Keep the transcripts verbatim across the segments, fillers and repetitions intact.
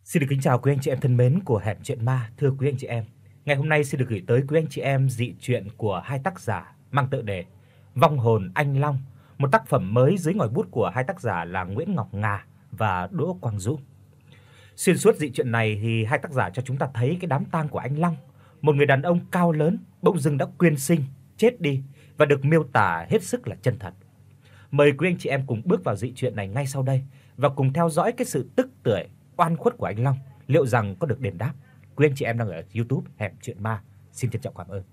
Xin được kính chào quý anh chị em thân mến của Hẻm Chuyện Ma. Thưa quý anh chị em, ngày hôm nay xin được gửi tới quý anh chị em dị truyện của hai tác giả mang tựa đề Vong hồn anh Long, một tác phẩm mới dưới ngòi bút của hai tác giả là Nguyễn Ngọc Ngà và Đỗ Quang Dũng. Xuyên suốt dị truyện này thì hai tác giả cho chúng ta thấy cái đám tang của anh Long, một người đàn ông cao lớn bỗng dưng đã quyên sinh, chết đi và được miêu tả hết sức là chân thật. Mời quý anh chị em cùng bước vào dị truyện này ngay sau đây và cùng theo dõi cái sự tức tưởi, oan khuất của anh Long liệu rằng có được đền đáp. Quý anh chị em đang ở YouTube Hẻm Chuyện Ma, xin trân trọng cảm ơn.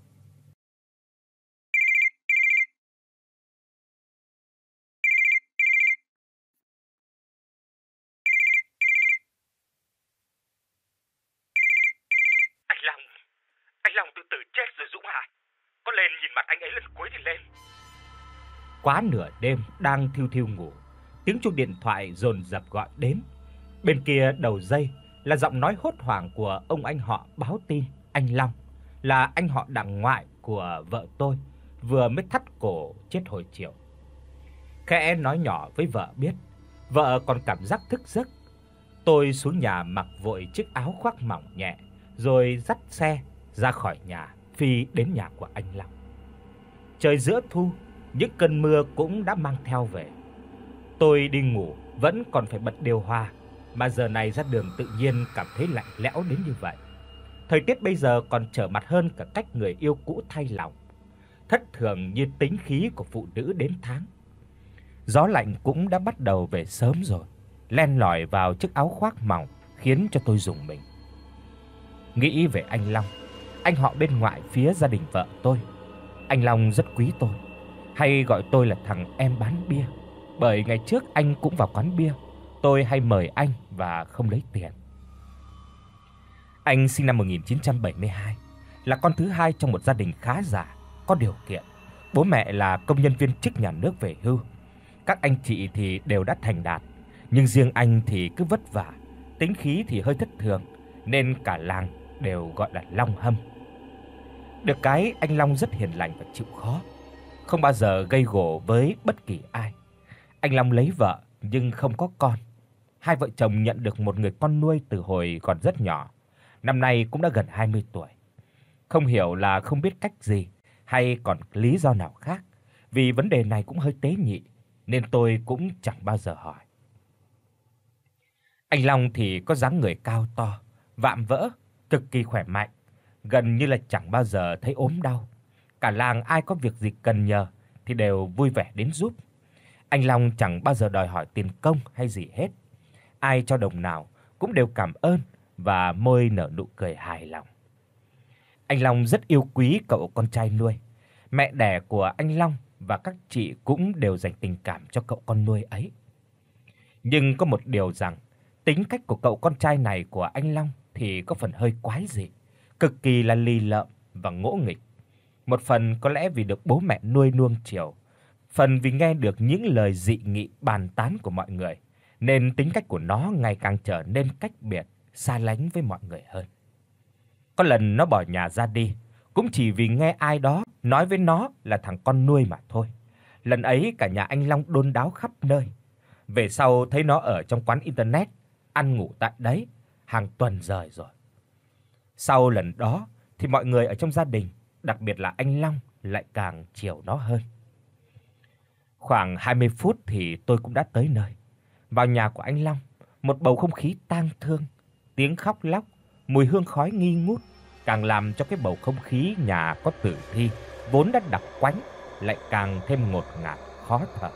Anh Long, anh Long tự tử chết rồi Dũng hả? Có lên nhìn mặt anh ấy lần cuối thì lên. Quá nửa đêm đang thiu thiu ngủ, tiếng chuông điện thoại dồn dập gọi đến. Bên kia đầu dây là giọng nói hốt hoảng của ông anh họ báo tin anh Long, là anh họ đặng ngoại của vợ tôi, vừa mới thắt cổ chết hồi chiều. Khẽ nói nhỏ với vợ biết, vợ còn cảm giác thức giấc. Tôi xuống nhà mặc vội chiếc áo khoác mỏng nhẹ, rồi dắt xe ra khỏi nhà phi đến nhà của anh Long. Trời giữa thu, những cơn mưa cũng đã mang theo về. Tôi đi ngủ vẫn còn phải bật điều hòa, mà giờ này ra đường tự nhiên cảm thấy lạnh lẽo đến như vậy. Thời tiết bây giờ còn trở mặt hơn cả cách người yêu cũ thay lòng, thất thường như tính khí của phụ nữ đến tháng. Gió lạnh cũng đã bắt đầu về sớm rồi, len lỏi vào chiếc áo khoác mỏng khiến cho tôi rùng mình. Nghĩ về anh Long, anh họ bên ngoại phía gia đình vợ tôi. Anh Long rất quý tôi, hay gọi tôi là thằng em bán bia, bởi ngày trước anh cũng vào quán bia, tôi hay mời anh và không lấy tiền. Anh sinh năm một nghìn chín trăm bảy mươi hai, là con thứ hai trong một gia đình khá giả, có điều kiện. Bố mẹ là công nhân viên chức nhà nước về hưu. Các anh chị thì đều đã thành đạt, nhưng riêng anh thì cứ vất vả, tính khí thì hơi thất thường, nên cả làng đều gọi là Long Hâm. Được cái anh Long rất hiền lành và chịu khó, không bao giờ gây gổ với bất kỳ ai. Anh Long lấy vợ nhưng không có con. Hai vợ chồng nhận được một người con nuôi từ hồi còn rất nhỏ, năm nay cũng đã gần hai mươi tuổi. Không hiểu là không biết cách gì hay còn lý do nào khác, vì vấn đề này cũng hơi tế nhị nên tôi cũng chẳng bao giờ hỏi. Anh Long thì có dáng người cao to, vạm vỡ, cực kỳ khỏe mạnh, gần như là chẳng bao giờ thấy ốm đau. Cả làng ai có việc gì cần nhờ thì đều vui vẻ đến giúp. Anh Long chẳng bao giờ đòi hỏi tiền công hay gì hết. Ai cho đồng nào cũng đều cảm ơn và môi nở nụ cười hài lòng. Anh Long rất yêu quý cậu con trai nuôi. Mẹ đẻ của anh Long và các chị cũng đều dành tình cảm cho cậu con nuôi ấy. Nhưng có một điều rằng, tính cách của cậu con trai này của anh Long thì có phần hơi quái dị, cực kỳ là lì lợm và ngỗ nghịch. Một phần có lẽ vì được bố mẹ nuôi nuông chiều, phần vì nghe được những lời dị nghị bàn tán của mọi người, nên tính cách của nó ngày càng trở nên cách biệt, xa lánh với mọi người hơn. Có lần nó bỏ nhà ra đi, cũng chỉ vì nghe ai đó nói với nó là thằng con nuôi mà thôi. Lần ấy cả nhà anh Long đôn đáo khắp nơi. Về sau thấy nó ở trong quán internet, ăn ngủ tại đấy hàng tuần rồi rồi. Sau lần đó thì mọi người ở trong gia đình, đặc biệt là anh Long lại càng chiều nó hơn. Khoảng hai mươi phút thì tôi cũng đã tới nơi. Vào nhà của anh Long, một bầu không khí tang thương, tiếng khóc lóc, mùi hương khói nghi ngút càng làm cho cái bầu không khí nhà có tử thi vốn đã đặc quánh lại càng thêm ngột ngạt khó thở.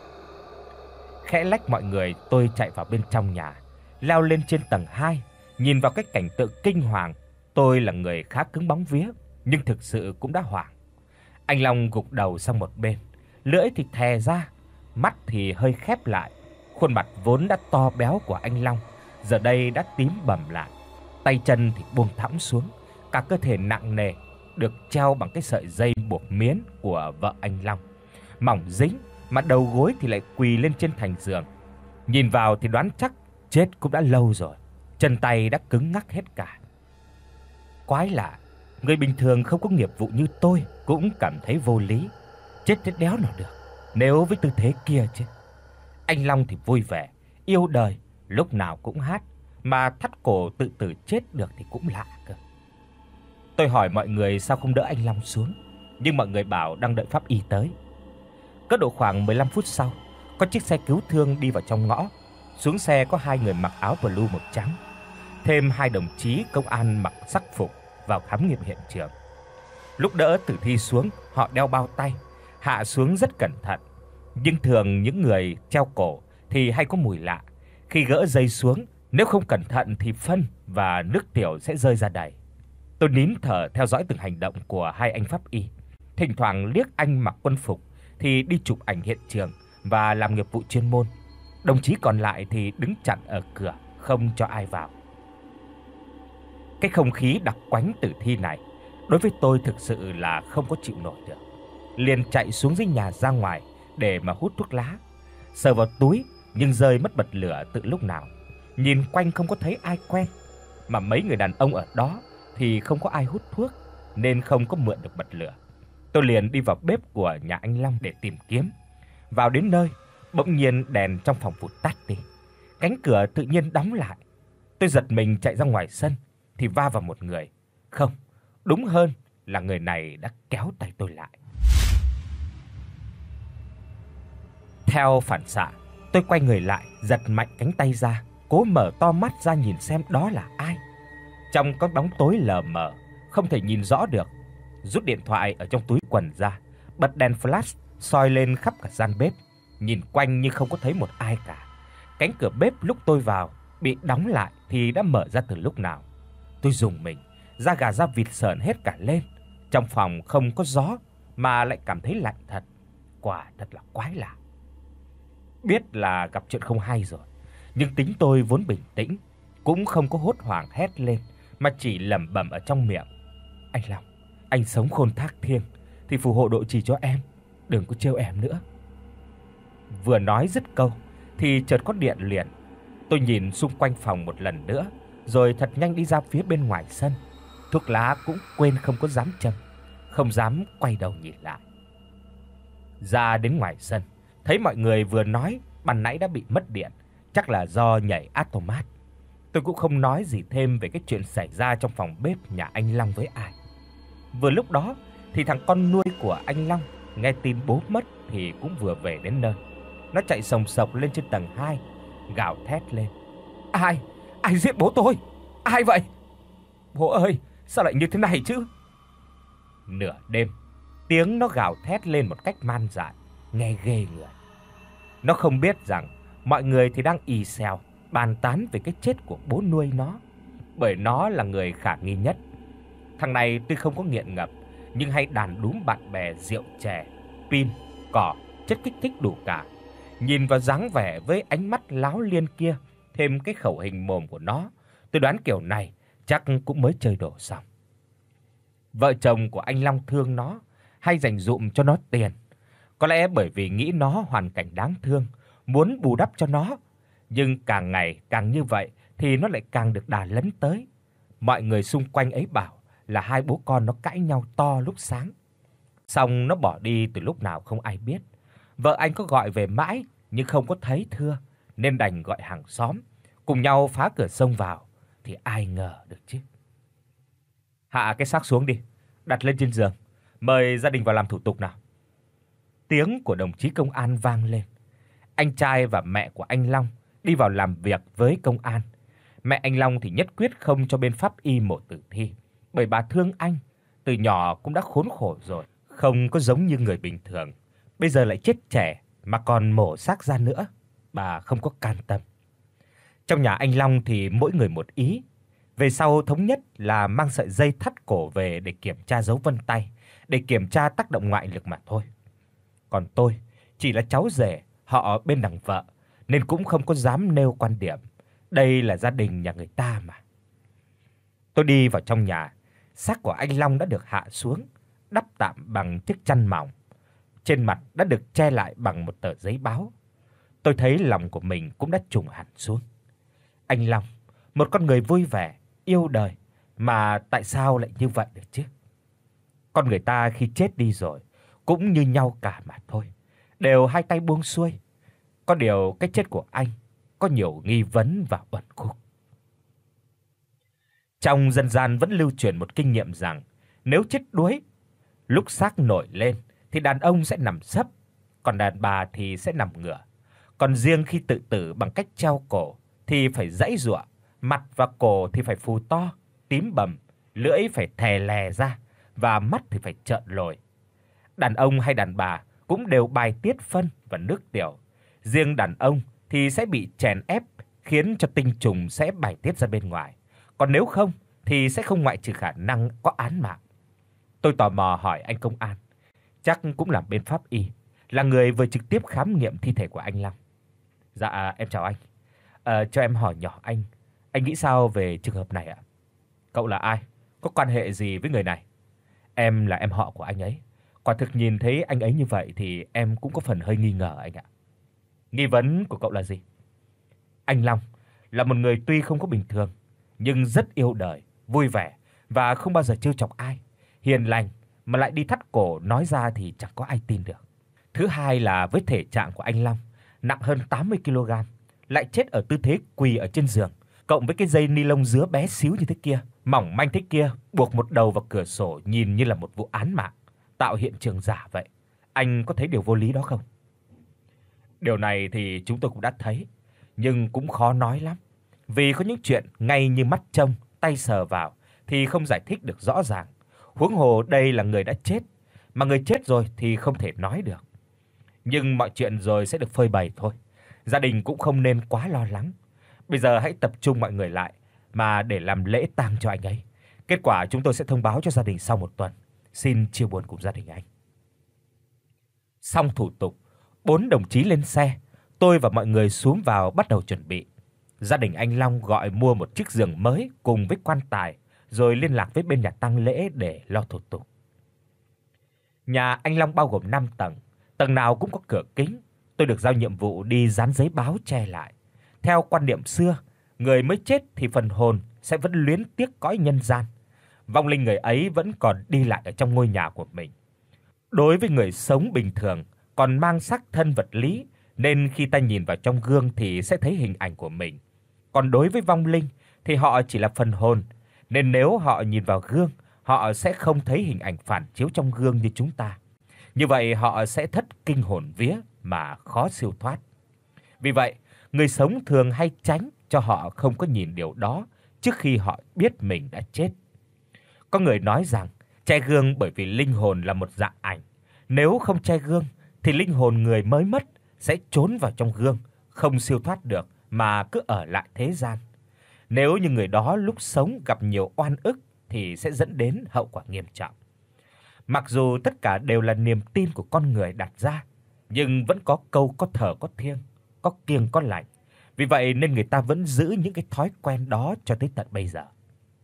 Khẽ lách mọi người, tôi chạy vào bên trong nhà, leo lên trên tầng hai, nhìn vào cái cảnh tượng kinh hoàng. Tôi là người khá cứng bóng vía, nhưng thực sự cũng đã hoảng. Anh Long gục đầu sang một bên, lưỡi thì thè ra, mắt thì hơi khép lại. Khuôn mặt vốn đã to béo của anh Long giờ đây đã tím bầm lại, tay chân thì buông thõng xuống, cả cơ thể nặng nề được treo bằng cái sợi dây buộc miến của vợ anh Long, mỏng dính mà đầu gối thì lại quỳ lên trên thành giường. Nhìn vào thì đoán chắc chết cũng đã lâu rồi, chân tay đã cứng ngắc hết cả. Quái lạ, người bình thường không có nghiệp vụ như tôi cũng cảm thấy vô lý. Chết thế đéo nào được, nếu với tư thế kia chứ. Anh Long thì vui vẻ, yêu đời, lúc nào cũng hát, mà thắt cổ tự tử chết được thì cũng lạ cơ. Tôi hỏi mọi người sao không đỡ anh Long xuống, nhưng mọi người bảo đang đợi pháp y tới. Cỡ độ khoảng mười lăm phút sau, có chiếc xe cứu thương đi vào trong ngõ. Xuống xe có hai người mặc áo blue màu trắng, thêm hai đồng chí công an mặc sắc phục vào khám nghiệm hiện trường. Lúc đỡ tử thi xuống, họ đeo bao tay, hạ xuống rất cẩn thận. Nhưng thường những người treo cổ thì hay có mùi lạ. Khi gỡ dây xuống, nếu không cẩn thận thì phân và nước tiểu sẽ rơi ra đầy. Tôi nín thở theo dõi từng hành động của hai anh pháp y. Thỉnh thoảng liếc anh mặc quân phục thì đi chụp ảnh hiện trường và làm nghiệp vụ chuyên môn. Đồng chí còn lại thì đứng chặn ở cửa không cho ai vào. Cái không khí đặc quánh tử thi này đối với tôi thực sự là không có chịu nổi được. Liền chạy xuống dưới nhà ra ngoài để mà hút thuốc lá. Sờ vào túi nhưng rơi mất bật lửa từ lúc nào. Nhìn quanh không có thấy ai quen, mà mấy người đàn ông ở đó thì không có ai hút thuốc nên không có mượn được bật lửa. Tôi liền đi vào bếp của nhà anh Long để tìm kiếm. Vào đến nơi, bỗng nhiên đèn trong phòng vụt tắt đi. Cánh cửa tự nhiên đóng lại. Tôi giật mình chạy ra ngoài sân thì va vào một người. Không, đúng hơn là người này đã kéo tay tôi lại. Theo phản xạ, tôi quay người lại, giật mạnh cánh tay ra, cố mở to mắt ra nhìn xem đó là ai. Trong có bóng tối lờ mờ, không thể nhìn rõ được. Rút điện thoại ở trong túi quần ra, bật đèn flash soi lên khắp cả gian bếp, nhìn quanh nhưng không có thấy một ai cả. Cánh cửa bếp lúc tôi vào bị đóng lại thì đã mở ra từ lúc nào. Tôi rùng mình, da gà da vịt sởn hết cả lên. Trong phòng không có gió mà lại cảm thấy lạnh thật. Quả thật là quái lạ. Biết là gặp chuyện không hay rồi, nhưng tính tôi vốn bình tĩnh, cũng không có hốt hoảng hét lên mà chỉ lẩm bẩm ở trong miệng. Anh Long, anh sống khôn thác thiêng thì phù hộ độ trì cho em, đừng có trêu em nữa. Vừa nói dứt câu thì chợt có điện liền. Tôi nhìn xung quanh phòng một lần nữa, rồi thật nhanh đi ra phía bên ngoài sân. Thuốc lá cũng quên không có dám châm, không dám quay đầu nhìn lại. Ra đến ngoài sân, thấy mọi người vừa nói ban nãy đã bị mất điện, chắc là do nhảy automat. Tôi cũng không nói gì thêm về cái chuyện xảy ra trong phòng bếp nhà anh Long với ai. Vừa lúc đó thì thằng con nuôi của anh Long nghe tin bố mất thì cũng vừa về đến nơi. Nó chạy sồng sộc lên trên tầng hai, gào thét lên. Ai? Ai giết bố tôi? Ai vậy? Bố ơi, sao lại như thế này chứ? Nửa đêm, tiếng nó gào thét lên một cách man dại, nghe ghê người. Nó không biết rằng mọi người thì đang ì xèo bàn tán về cái chết của bố nuôi nó, bởi nó là người khả nghi nhất. Thằng này tuy không có nghiện ngập, nhưng hay đàn đúm bạn bè rượu chè, pin, cỏ, chất kích thích đủ cả. Nhìn vào dáng vẻ với ánh mắt láo liên kia, thêm cái khẩu hình mồm của nó, tôi đoán kiểu này chắc cũng mới chơi đổ xong. Vợ chồng của anh Long thương nó, hay dành dụm cho nó tiền. Có lẽ bởi vì nghĩ nó hoàn cảnh đáng thương, muốn bù đắp cho nó, nhưng càng ngày càng như vậy thì nó lại càng được đà lấn tới. Mọi người xung quanh ấy bảo là hai bố con nó cãi nhau to lúc sáng. Xong nó bỏ đi từ lúc nào không ai biết. Vợ anh có gọi về mãi nhưng không có thấy thưa, nên đành gọi hàng xóm cùng nhau phá cửa xông vào, thì ai ngờ được chứ. Hạ cái xác xuống đi, đặt lên trên giường, mời gia đình vào làm thủ tục nào. Tiếng của đồng chí công an vang lên. Anh trai và mẹ của anh Long đi vào làm việc với công an. Mẹ anh Long thì nhất quyết không cho bên pháp y mổ tử thi, bởi bà thương anh, từ nhỏ cũng đã khốn khổ rồi, không có giống như người bình thường. Bây giờ lại chết trẻ mà còn mổ xác ra nữa, bà không có can tâm. Trong nhà anh Long thì mỗi người một ý. Về sau thống nhất là mang sợi dây thắt cổ về để kiểm tra dấu vân tay, để kiểm tra tác động ngoại lực mà thôi. Còn tôi chỉ là cháu rể họ bên đằng vợ nên cũng không có dám nêu quan điểm. Đây là gia đình nhà người ta mà. Tôi đi vào trong nhà, xác của anh Long đã được hạ xuống, đắp tạm bằng chiếc chăn mỏng. Trên mặt đã được che lại bằng một tờ giấy báo. Tôi thấy lòng của mình cũng đã trùng hẳn xuống. Anh Long, một con người vui vẻ, yêu đời, mà tại sao lại như vậy được chứ? Con người ta khi chết đi rồi cũng như nhau cả mà thôi, đều hai tay buông xuôi. Có điều cái chết của anh có nhiều nghi vấn và uẩn khúc. Trong dân gian vẫn lưu truyền một kinh nghiệm rằng nếu chết đuối, lúc xác nổi lên thì đàn ông sẽ nằm sấp, còn đàn bà thì sẽ nằm ngửa. Còn riêng khi tự tử bằng cách treo cổ thì phải giãy giụa, mặt và cổ thì phải phù to, tím bầm, lưỡi phải thè lè ra và mắt thì phải trợn lồi. Đàn ông hay đàn bà cũng đều bài tiết phân và nước tiểu. Riêng đàn ông thì sẽ bị chèn ép khiến cho tinh trùng sẽ bài tiết ra bên ngoài. Còn nếu không thì sẽ không ngoại trừ khả năng có án mạng. Tôi tò mò hỏi anh công an, chắc cũng làm bên pháp y, là người vừa trực tiếp khám nghiệm thi thể của anh Long. Dạ em chào anh. Ờ cho em hỏi nhỏ anh, anh nghĩ sao về trường hợp này ạ? Cậu là ai? Có quan hệ gì với người này? Em là em họ của anh ấy. Quả thực nhìn thấy anh ấy như vậy thì em cũng có phần hơi nghi ngờ anh ạ. Nghi vấn của cậu là gì? Anh Long là một người tuy không có bình thường nhưng rất yêu đời, vui vẻ và không bao giờ trêu chọc ai, hiền lành mà lại đi thắt cổ nói ra thì chẳng có ai tin được. Thứ hai là với thể trạng của anh Long nặng hơn tám mươi ki lô gam, lại chết ở tư thế quỳ ở trên giường, cộng với cái dây ni lông dứa bé xíu như thế kia, mỏng manh thế kia, buộc một đầu vào cửa sổ nhìn như là một vụ án mạng, tạo hiện trường giả vậy. Anh có thấy điều vô lý đó không? Điều này thì chúng tôi cũng đã thấy, nhưng cũng khó nói lắm. Vì có những chuyện ngay như mắt trông, tay sờ vào thì không giải thích được rõ ràng. Huống hồ đây là người đã chết, mà người chết rồi thì không thể nói được. Nhưng mọi chuyện rồi sẽ được phơi bày thôi. Gia đình cũng không nên quá lo lắng. Bây giờ hãy tập trung mọi người lại mà để làm lễ tang cho anh ấy. Kết quả chúng tôi sẽ thông báo cho gia đình sau một tuần. Xin chia buồn cùng gia đình anh. Xong thủ tục, bốn đồng chí lên xe, tôi và mọi người xuống vào bắt đầu chuẩn bị. Gia đình anh Long gọi mua một chiếc giường mới cùng với quan tài, rồi liên lạc với bên nhà tang lễ để lo thủ tục. Nhà anh Long bao gồm năm tầng, tầng nào cũng có cửa kính. Tôi được giao nhiệm vụ đi dán giấy báo che lại. Theo quan niệm xưa, người mới chết thì phần hồn sẽ vẫn luyến tiếc cõi nhân gian. Vong linh người ấy vẫn còn đi lại ở trong ngôi nhà của mình. Đối với người sống bình thường còn mang xác thân vật lý, nên khi ta nhìn vào trong gương thì sẽ thấy hình ảnh của mình. Còn đối với vong linh thì họ chỉ là phần hồn, nên nếu họ nhìn vào gương, họ sẽ không thấy hình ảnh phản chiếu trong gương như chúng ta. Như vậy họ sẽ thất kinh hồn vía mà khó siêu thoát. Vì vậy, người sống thường hay tránh cho họ không có nhìn điều đó trước khi họ biết mình đã chết. Có người nói rằng che gương bởi vì linh hồn là một dạng ảnh. Nếu không che gương thì linh hồn người mới mất sẽ trốn vào trong gương, không siêu thoát được mà cứ ở lại thế gian. Nếu như người đó lúc sống gặp nhiều oan ức thì sẽ dẫn đến hậu quả nghiêm trọng. Mặc dù tất cả đều là niềm tin của con người đặt ra, nhưng vẫn có câu có thờ có thiêng, có kiêng có lạnh. Vì vậy nên người ta vẫn giữ những cái thói quen đó cho tới tận bây giờ.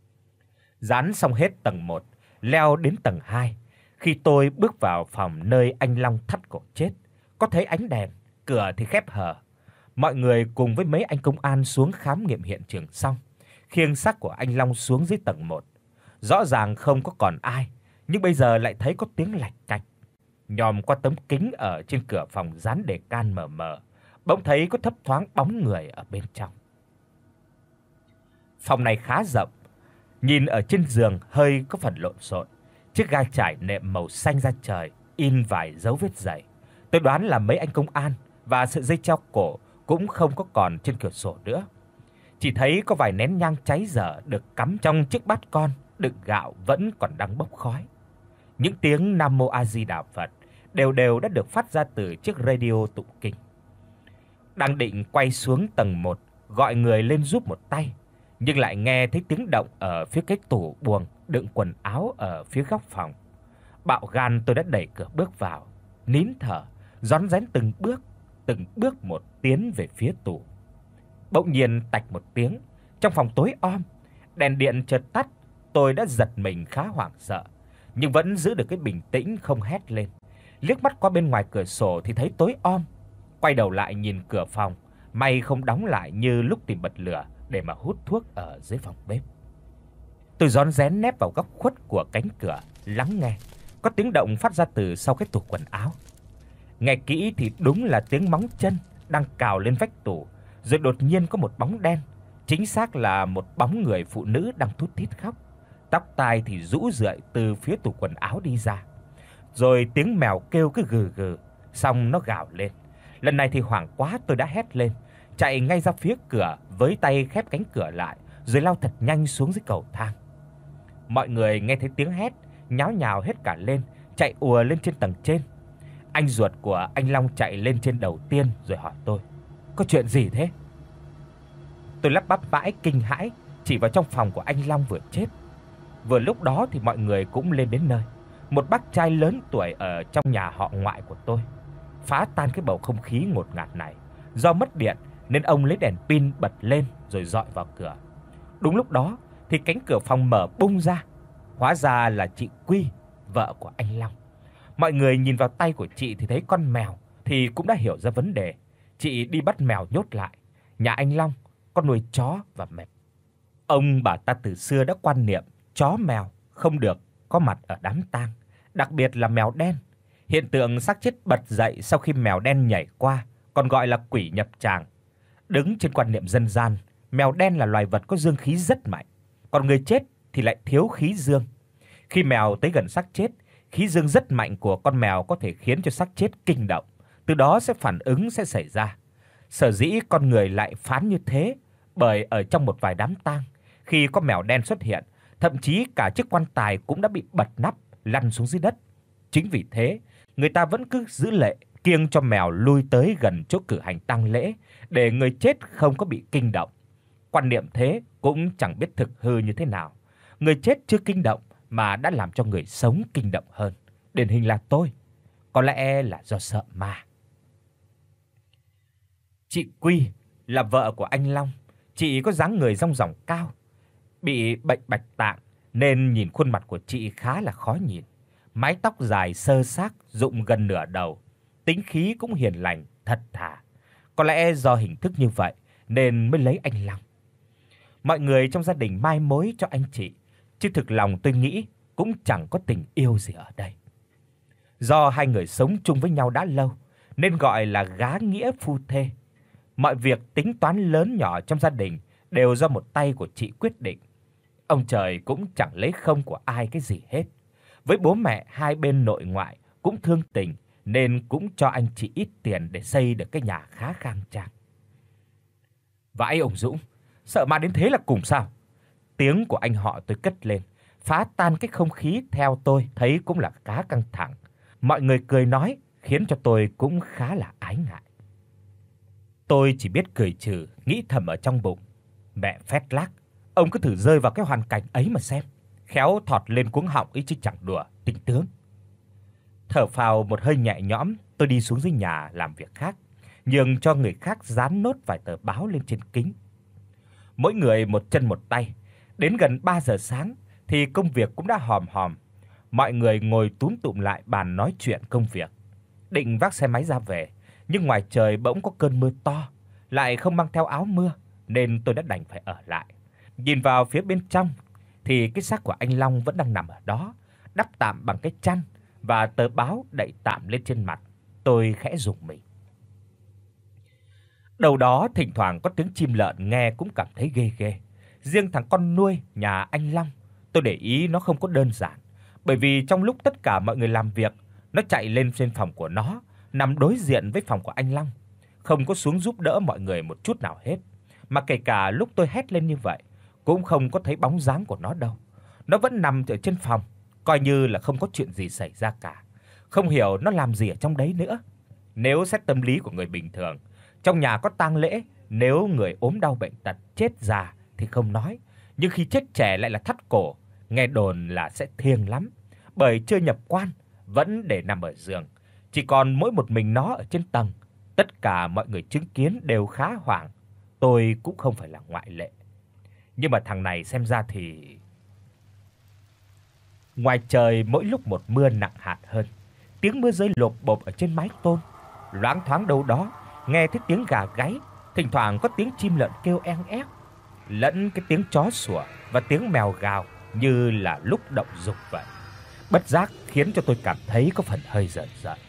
Dán xong hết tầng một, leo đến tầng hai. Khi tôi bước vào phòng nơi anh Long thắt cổ chết, có thấy ánh đèn, cửa thì khép hờ. Mọi người cùng với mấy anh công an xuống khám nghiệm hiện trường xong, khiêng xác của anh Long xuống dưới tầng một. Rõ ràng không có còn ai, nhưng bây giờ lại thấy có tiếng lạch cạch. Nhòm qua tấm kính ở trên cửa phòng dán đề can mờ mờ, bỗng thấy có thấp thoáng bóng người ở bên trong. Phòng này khá rộng, nhìn ở trên giường hơi có phần lộn xộn. Chiếc ga trải nệm màu xanh da trời in vài dấu vết giày. Tôi đoán là mấy anh công an, và sợi dây treo cổ cũng không có còn trên cửa sổ nữa. Chỉ thấy có vài nén nhang cháy dở được cắm trong chiếc bát con đựng gạo vẫn còn đang bốc khói. Những tiếng Nam Mô A Di Đà Phật đều đều đã được phát ra từ chiếc radio tụng kinh. Đang định quay xuống tầng một gọi người lên giúp một tay, nhưng lại nghe thấy tiếng động ở phía cái tủ buồng đựng quần áo ở phía góc phòng. Bạo gan tôi đã đẩy cửa bước vào, nín thở, rón rén từng bước, từng bước một tiến về phía tủ. Bỗng nhiên tạch một tiếng, trong phòng tối om, đèn điện chợt tắt. Tôi đã giật mình khá hoảng sợ, nhưng vẫn giữ được cái bình tĩnh không hét lên. Liếc mắt qua bên ngoài cửa sổ thì thấy tối om. Quay đầu lại nhìn cửa phòng, may không đóng lại như lúc tìm bật lửa để mà hút thuốc ở dưới phòng bếp. Tôi rón rén nép vào góc khuất của cánh cửa, lắng nghe. Có tiếng động phát ra từ sau cái tủ quần áo. Nghe kỹ thì đúng là tiếng móng chân đang cào lên vách tủ, rồi đột nhiên có một bóng đen Chính xác là một bóng người phụ nữ đang thút thít khóc, tóc tai thì rũ rượi từ phía tủ quần áo đi ra. Rồi tiếng mèo kêu cứ gừ gừ, xong nó gào lên. Lần này thì hoảng quá, tôi đã hét lên, chạy ngay ra phía cửa, với tay khép cánh cửa lại, rồi lao thật nhanh xuống dưới cầu thang. Mọi người nghe thấy tiếng hét, nháo nhào hết cả lên, chạy ùa lên trên tầng trên. Anh ruột của anh Long chạy lên trên đầu tiên rồi hỏi tôi: "Có chuyện gì thế?" Tôi lắp bắp mãi kinh hãi, chỉ vào trong phòng của anh Long vừa chết. Vừa lúc đó thì mọi người cũng lên đến nơi. Một bác trai lớn tuổi ở trong nhà họ ngoại của tôi phá tan cái bầu không khí ngột ngạt này. Do mất điện nên ông lấy đèn pin bật lên rồi dọi vào cửa. Đúng lúc đó thì cánh cửa phòng mở bung ra. Hóa ra là chị Quy, vợ của anh Long. Mọi người nhìn vào tay của chị thì thấy con mèo, thì cũng đã hiểu ra vấn đề. Chị đi bắt mèo nhốt lại. Nhà anh Long có nuôi chó và mèo. Ông bà ta từ xưa đã quan niệm chó mèo không được có mặt ở đám tang, đặc biệt là mèo đen. Hiện tượng xác chết bật dậy sau khi mèo đen nhảy qua, còn gọi là quỷ nhập tràng. Đứng trên quan niệm dân gian, mèo đen là loài vật có dương khí rất mạnh, còn người chết thì lại thiếu khí dương. Khi mèo tới gần xác chết, khí dương rất mạnh của con mèo có thể khiến cho xác chết kinh động, từ đó sẽ phản ứng sẽ xảy ra. Sở dĩ con người lại phán như thế, bởi ở trong một vài đám tang, khi có mèo đen xuất hiện, thậm chí cả chiếc quan tài cũng đã bị bật nắp lăn xuống dưới đất. Chính vì thế, người ta vẫn cứ giữ lệ kiêng cho mèo lui tới gần chỗ cử hành tang lễ để người chết không có bị kinh động. Quan niệm thế cũng chẳng biết thực hư như thế nào. Người chết chưa kinh động mà đã làm cho người sống kinh động hơn. Điển hình là tôi, có lẽ là do sợ ma. Chị Quy là vợ của anh Long. Chị có dáng người dong dỏng cao, bị bệnh bạch tạng nên nhìn khuôn mặt của chị khá là khó nhìn. Mái tóc dài xơ xác rụng gần nửa đầu, tính khí cũng hiền lành, thật thà. Có lẽ do hình thức như vậy nên mới lấy anh Long. Mọi người trong gia đình mai mối cho anh chị, chứ thực lòng tôi nghĩ cũng chẳng có tình yêu gì ở đây. Do hai người sống chung với nhau đã lâu nên gọi là gá nghĩa phu thê. Mọi việc tính toán lớn nhỏ trong gia đình đều do một tay của chị quyết định. Ông trời cũng chẳng lấy không của ai cái gì hết. Với bố mẹ hai bên nội ngoại cũng thương tình nên cũng cho anh chị ít tiền để xây được cái nhà khá khang trang. Vãi ông Dũng, sợ ma đến thế là cùng sao? Tiếng của anh họ tôi cất lên, phá tan cái không khí theo tôi thấy cũng là khá căng thẳng. Mọi người cười nói khiến cho tôi cũng khá là ái ngại. Tôi chỉ biết cười trừ, nghĩ thầm ở trong bụng, mẹ phét lác, ông cứ thử rơi vào cái hoàn cảnh ấy mà xem, khéo thọt lên cuống họng ấy chứ chẳng đùa, tinh tướng. Thở phào một hơi nhẹ nhõm, tôi đi xuống dưới nhà làm việc khác, nhường cho người khác dán nốt vài tờ báo lên trên kính. Mỗi người một chân một tay, đến gần ba giờ sáng thì công việc cũng đã hòm hòm. Mọi người ngồi túm tụm lại bàn nói chuyện công việc. Định vác xe máy ra về, nhưng ngoài trời bỗng có cơn mưa to, lại không mang theo áo mưa nên tôi đã đành phải ở lại. Nhìn vào phía bên trong thì cái xác của anh Long vẫn đang nằm ở đó, đắp tạm bằng cái chăn và tờ báo đậy tạm lên trên mặt. Tôi khẽ rùng mình. Đầu đó thỉnh thoảng có tiếng chim lợn nghe cũng cảm thấy ghê ghê. Riêng thằng con nuôi nhà anh Long, tôi để ý nó không có đơn giản, bởi vì trong lúc tất cả mọi người làm việc, nó chạy lên trên phòng của nó, nằm đối diện với phòng của anh Long, không có xuống giúp đỡ mọi người một chút nào hết. Mà kể cả lúc tôi hét lên như vậy, cũng không có thấy bóng dáng của nó đâu. Nó vẫn nằm ở trên phòng, coi như là không có chuyện gì xảy ra cả. Không hiểu nó làm gì ở trong đấy nữa. Nếu xét tâm lý của người bình thường, trong nhà có tang lễ, nếu người ốm đau bệnh tật chết già thì không nói, nhưng khi chết trẻ lại là thắt cổ, nghe đồn là sẽ thiêng lắm, bởi chưa nhập quan vẫn để nằm ở giường, chỉ còn mỗi một mình nó ở trên tầng. Tất cả mọi người chứng kiến đều khá hoảng, tôi cũng không phải là ngoại lệ. Nhưng mà thằng này xem ra thì ngoài trời mỗi lúc một mưa nặng hạt hơn. Tiếng mưa rơi lộp bộp ở trên mái tôn. Loáng thoáng đâu đó nghe thấy tiếng gà gáy, thỉnh thoảng có tiếng chim lợn kêu eng ép, lẫn cái tiếng chó sủa và tiếng mèo gào như là lúc động dục vậy. Bất giác khiến cho tôi cảm thấy có phần hơi rợn rợn.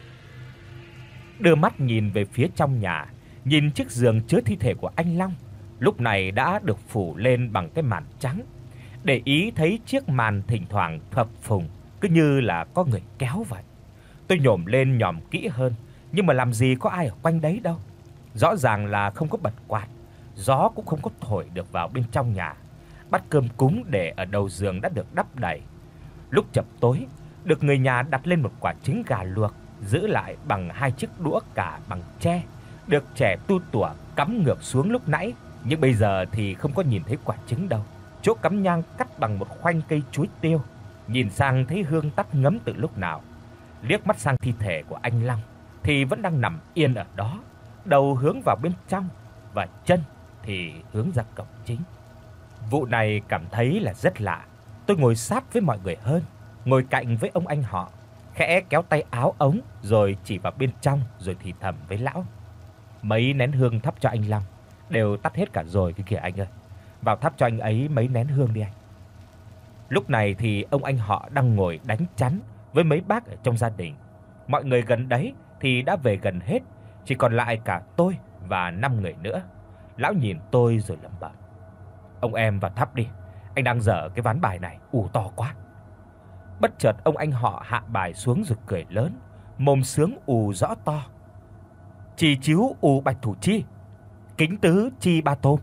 Đưa mắt nhìn về phía trong nhà, nhìn chiếc giường chứa thi thể của anh Long, lúc này đã được phủ lên bằng cái màn trắng. Để ý thấy chiếc màn thỉnh thoảng phập phồng, cứ như là có người kéo vậy. Tôi nhổm lên nhòm kỹ hơn, nhưng mà làm gì có ai ở quanh đấy đâu. Rõ ràng là không có bật quạt, gió cũng không có thổi được vào bên trong nhà. Bát cơm cúng để ở đầu giường đã được đắp đầy. Lúc chập tối, được người nhà đặt lên một quả trứng gà luộc, giữ lại bằng hai chiếc đũa cả bằng tre, được trẻ tu tủa cắm ngược xuống lúc nãy, nhưng bây giờ thì không có nhìn thấy quả trứng đâu. Chỗ cắm nhang cắt bằng một khoanh cây chuối tiêu, nhìn sang thấy hương tắt ngấm từ lúc nào. Liếc mắt sang thi thể của anh Long thì vẫn đang nằm yên ở đó, đầu hướng vào bên trong và chân thì hướng ra cổng chính. Vụ này cảm thấy là rất lạ. Tôi ngồi sát với mọi người hơn, ngồi cạnh với ông anh họ, khẽ kéo tay áo ống rồi chỉ vào bên trong rồi thì thầm với lão: "Mấy nén hương thắp cho anh Long đều tắt hết cả rồi kia kìa anh ơi. Vào thắp cho anh ấy mấy nén hương đi anh." Lúc này thì ông anh họ đang ngồi đánh chắn với mấy bác ở trong gia đình. Mọi người gần đấy thì đã về gần hết, chỉ còn lại cả tôi và năm người nữa. Lão nhìn tôi rồi lẩm bẩm: "Ông em vào thắp đi, anh đang dở cái ván bài này ù to quá." Bất chợt ông anh họ hạ bài xuống rồi cười lớn, mồm sướng ù rõ to: "Chỉ chiếu ù bạch thủ chi, kính tứ chi ba tôm."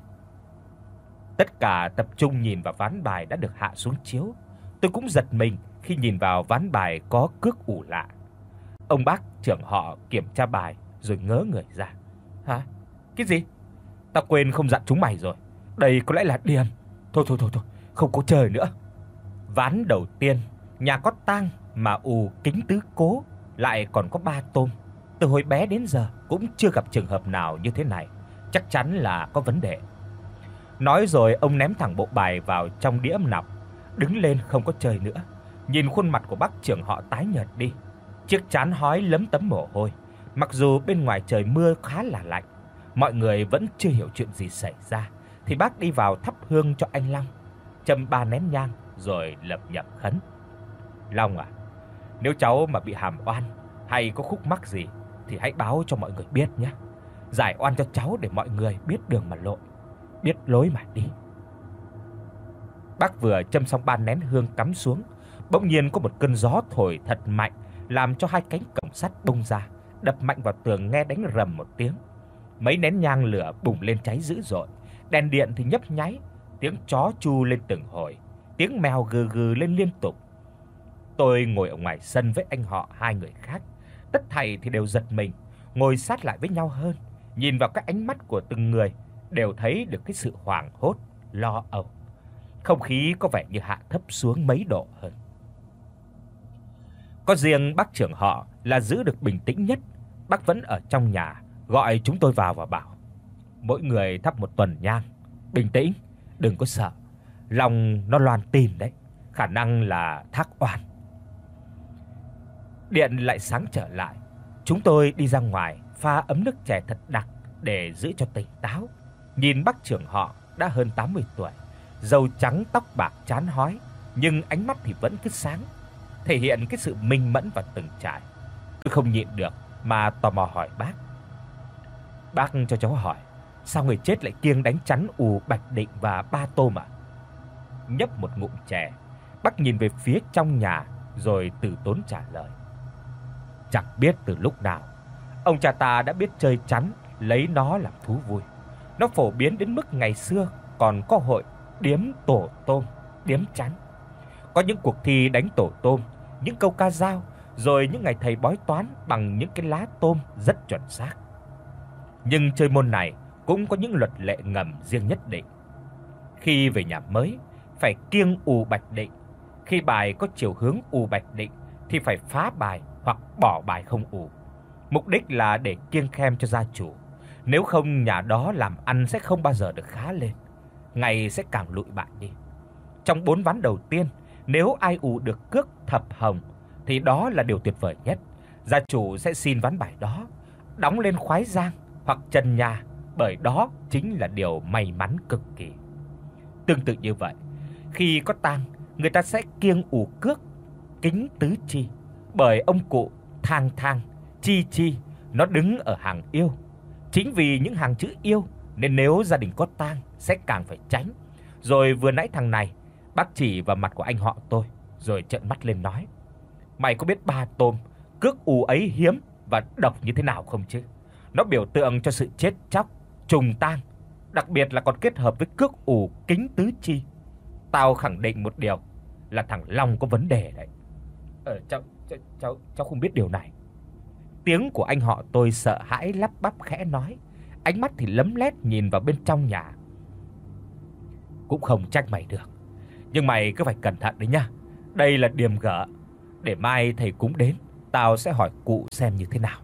Tất cả tập trung nhìn vào ván bài đã được hạ xuống chiếu. Tôi cũng giật mình khi nhìn vào ván bài có cước ù lạ. Ông bác trưởng họ kiểm tra bài rồi ngớ người ra: "Hả? Cái gì? Tao quên không dặn chúng mày rồi. Đây có lẽ là điềm. Thôi thôi thôi thôi, không có chơi nữa." Ván đầu tiên, nhà có tang mà ù kính tứ cố, lại còn có ba tôm. Từ hồi bé đến giờ cũng chưa gặp trường hợp nào như thế này, chắc chắn là có vấn đề. Nói rồi ông ném thẳng bộ bài vào trong đĩa âm nọc, đứng lên không có chơi nữa. Nhìn khuôn mặt của bác trưởng họ tái nhợt đi, chiếc trán hói lấm tấm mồ hôi. Mặc dù bên ngoài trời mưa khá là lạnh, mọi người vẫn chưa hiểu chuyện gì xảy ra thì bác đi vào thắp hương cho anh Long, châm ba nén nhang rồi lẩm nhẩm khấn: "Long à, nếu cháu mà bị hàm oan hay có khúc mắc gì thì hãy báo cho mọi người biết nhé. Giải oan cho cháu để mọi người biết đường mà lội, biết lối mà đi." Bác vừa châm xong ba nén hương cắm xuống, bỗng nhiên có một cơn gió thổi thật mạnh, làm cho hai cánh cổng sắt bung ra, đập mạnh vào tường nghe đánh rầm một tiếng. Mấy nén nhang lửa bùng lên cháy dữ dội, đèn điện thì nhấp nháy, tiếng chó chu lên từng hồi, tiếng mèo gừ gừ lên liên tục. Tôi ngồi ở ngoài sân với anh họ hai người khác, tất thảy thì đều giật mình, ngồi sát lại với nhau hơn, nhìn vào cái ánh mắt của từng người đều thấy được cái sự hoảng hốt, lo âu. Không khí có vẻ như hạ thấp xuống mấy độ hơn. Có riêng bác trưởng họ là giữ được bình tĩnh nhất. Bác vẫn ở trong nhà, gọi chúng tôi vào và bảo: "Mỗi người thắp một tuần nhang, bình tĩnh, đừng có sợ. Lòng nó loan tin đấy, khả năng là thác oan." Điện lại sáng trở lại. Chúng tôi đi ra ngoài pha ấm nước chè thật đặc để giữ cho tỉnh táo. Nhìn bác trưởng họ đã hơn tám mươi tuổi, râu trắng tóc bạc trán hói, nhưng ánh mắt thì vẫn cứ sáng, thể hiện cái sự minh mẫn và từng trải. Tôi không nhịn được mà tò mò hỏi bác: "Bác cho cháu hỏi, sao người chết lại kiêng đánh chắn ù Bạch Định và ba tôm ạ?" Nhấp một ngụm chè, bác nhìn về phía trong nhà rồi từ tốn trả lời: "Chẳng biết từ lúc nào, ông cha ta đã biết chơi chắn, lấy nó làm thú vui. Nó phổ biến đến mức ngày xưa còn có hội điếm tổ tôm, điếm chắn. Có những cuộc thi đánh tổ tôm, những câu ca dao, rồi những ngày thầy bói toán bằng những cái lá tôm rất chuẩn xác. Nhưng chơi môn này cũng có những luật lệ ngầm riêng nhất định. Khi về nhà mới phải kiêng ù Bạch Định, khi bài có chiều hướng ù Bạch Định thì phải phá bài hoặc bỏ bài không ù. Mục đích là để kiêng khem cho gia chủ, nếu không nhà đó làm ăn sẽ không bao giờ được khá lên, ngày sẽ càng lụi bại đi. Trong bốn ván đầu tiên, nếu ai ù được cước thập hồng thì đó là điều tuyệt vời nhất. Gia chủ sẽ xin ván bài đó, đóng lên khoái giang hoặc trần nhà, bởi đó chính là điều may mắn cực kỳ. Tương tự như vậy, khi có tang, người ta sẽ kiêng ù cước kính tứ chi, bởi ông cụ thang thang chi chi nó đứng ở hàng yêu. Chính vì những hàng chữ yêu nên nếu gia đình có tang sẽ càng phải tránh. Rồi vừa nãy thằng này, bác chỉ vào mặt của anh họ tôi rồi trợn mắt lên nói: "Mày có biết ba tôm cước ù ấy hiếm và độc như thế nào không chứ? Nó biểu tượng cho sự chết chóc, trùng tang, đặc biệt là còn kết hợp với cước ù kính tứ chi. Tao khẳng định một điều là thằng Long có vấn đề đấy." "Ờ cháu cháu cháu cháu không biết điều này." Tiếng của anh họ tôi sợ hãi lắp bắp khẽ nói, ánh mắt thì lấm lét nhìn vào bên trong nhà. "Cũng không trách mày được, nhưng mày cứ phải cẩn thận đấy nhá. Đây là điềm gở, để mai thầy cúng đến, tao sẽ hỏi cụ xem như thế nào."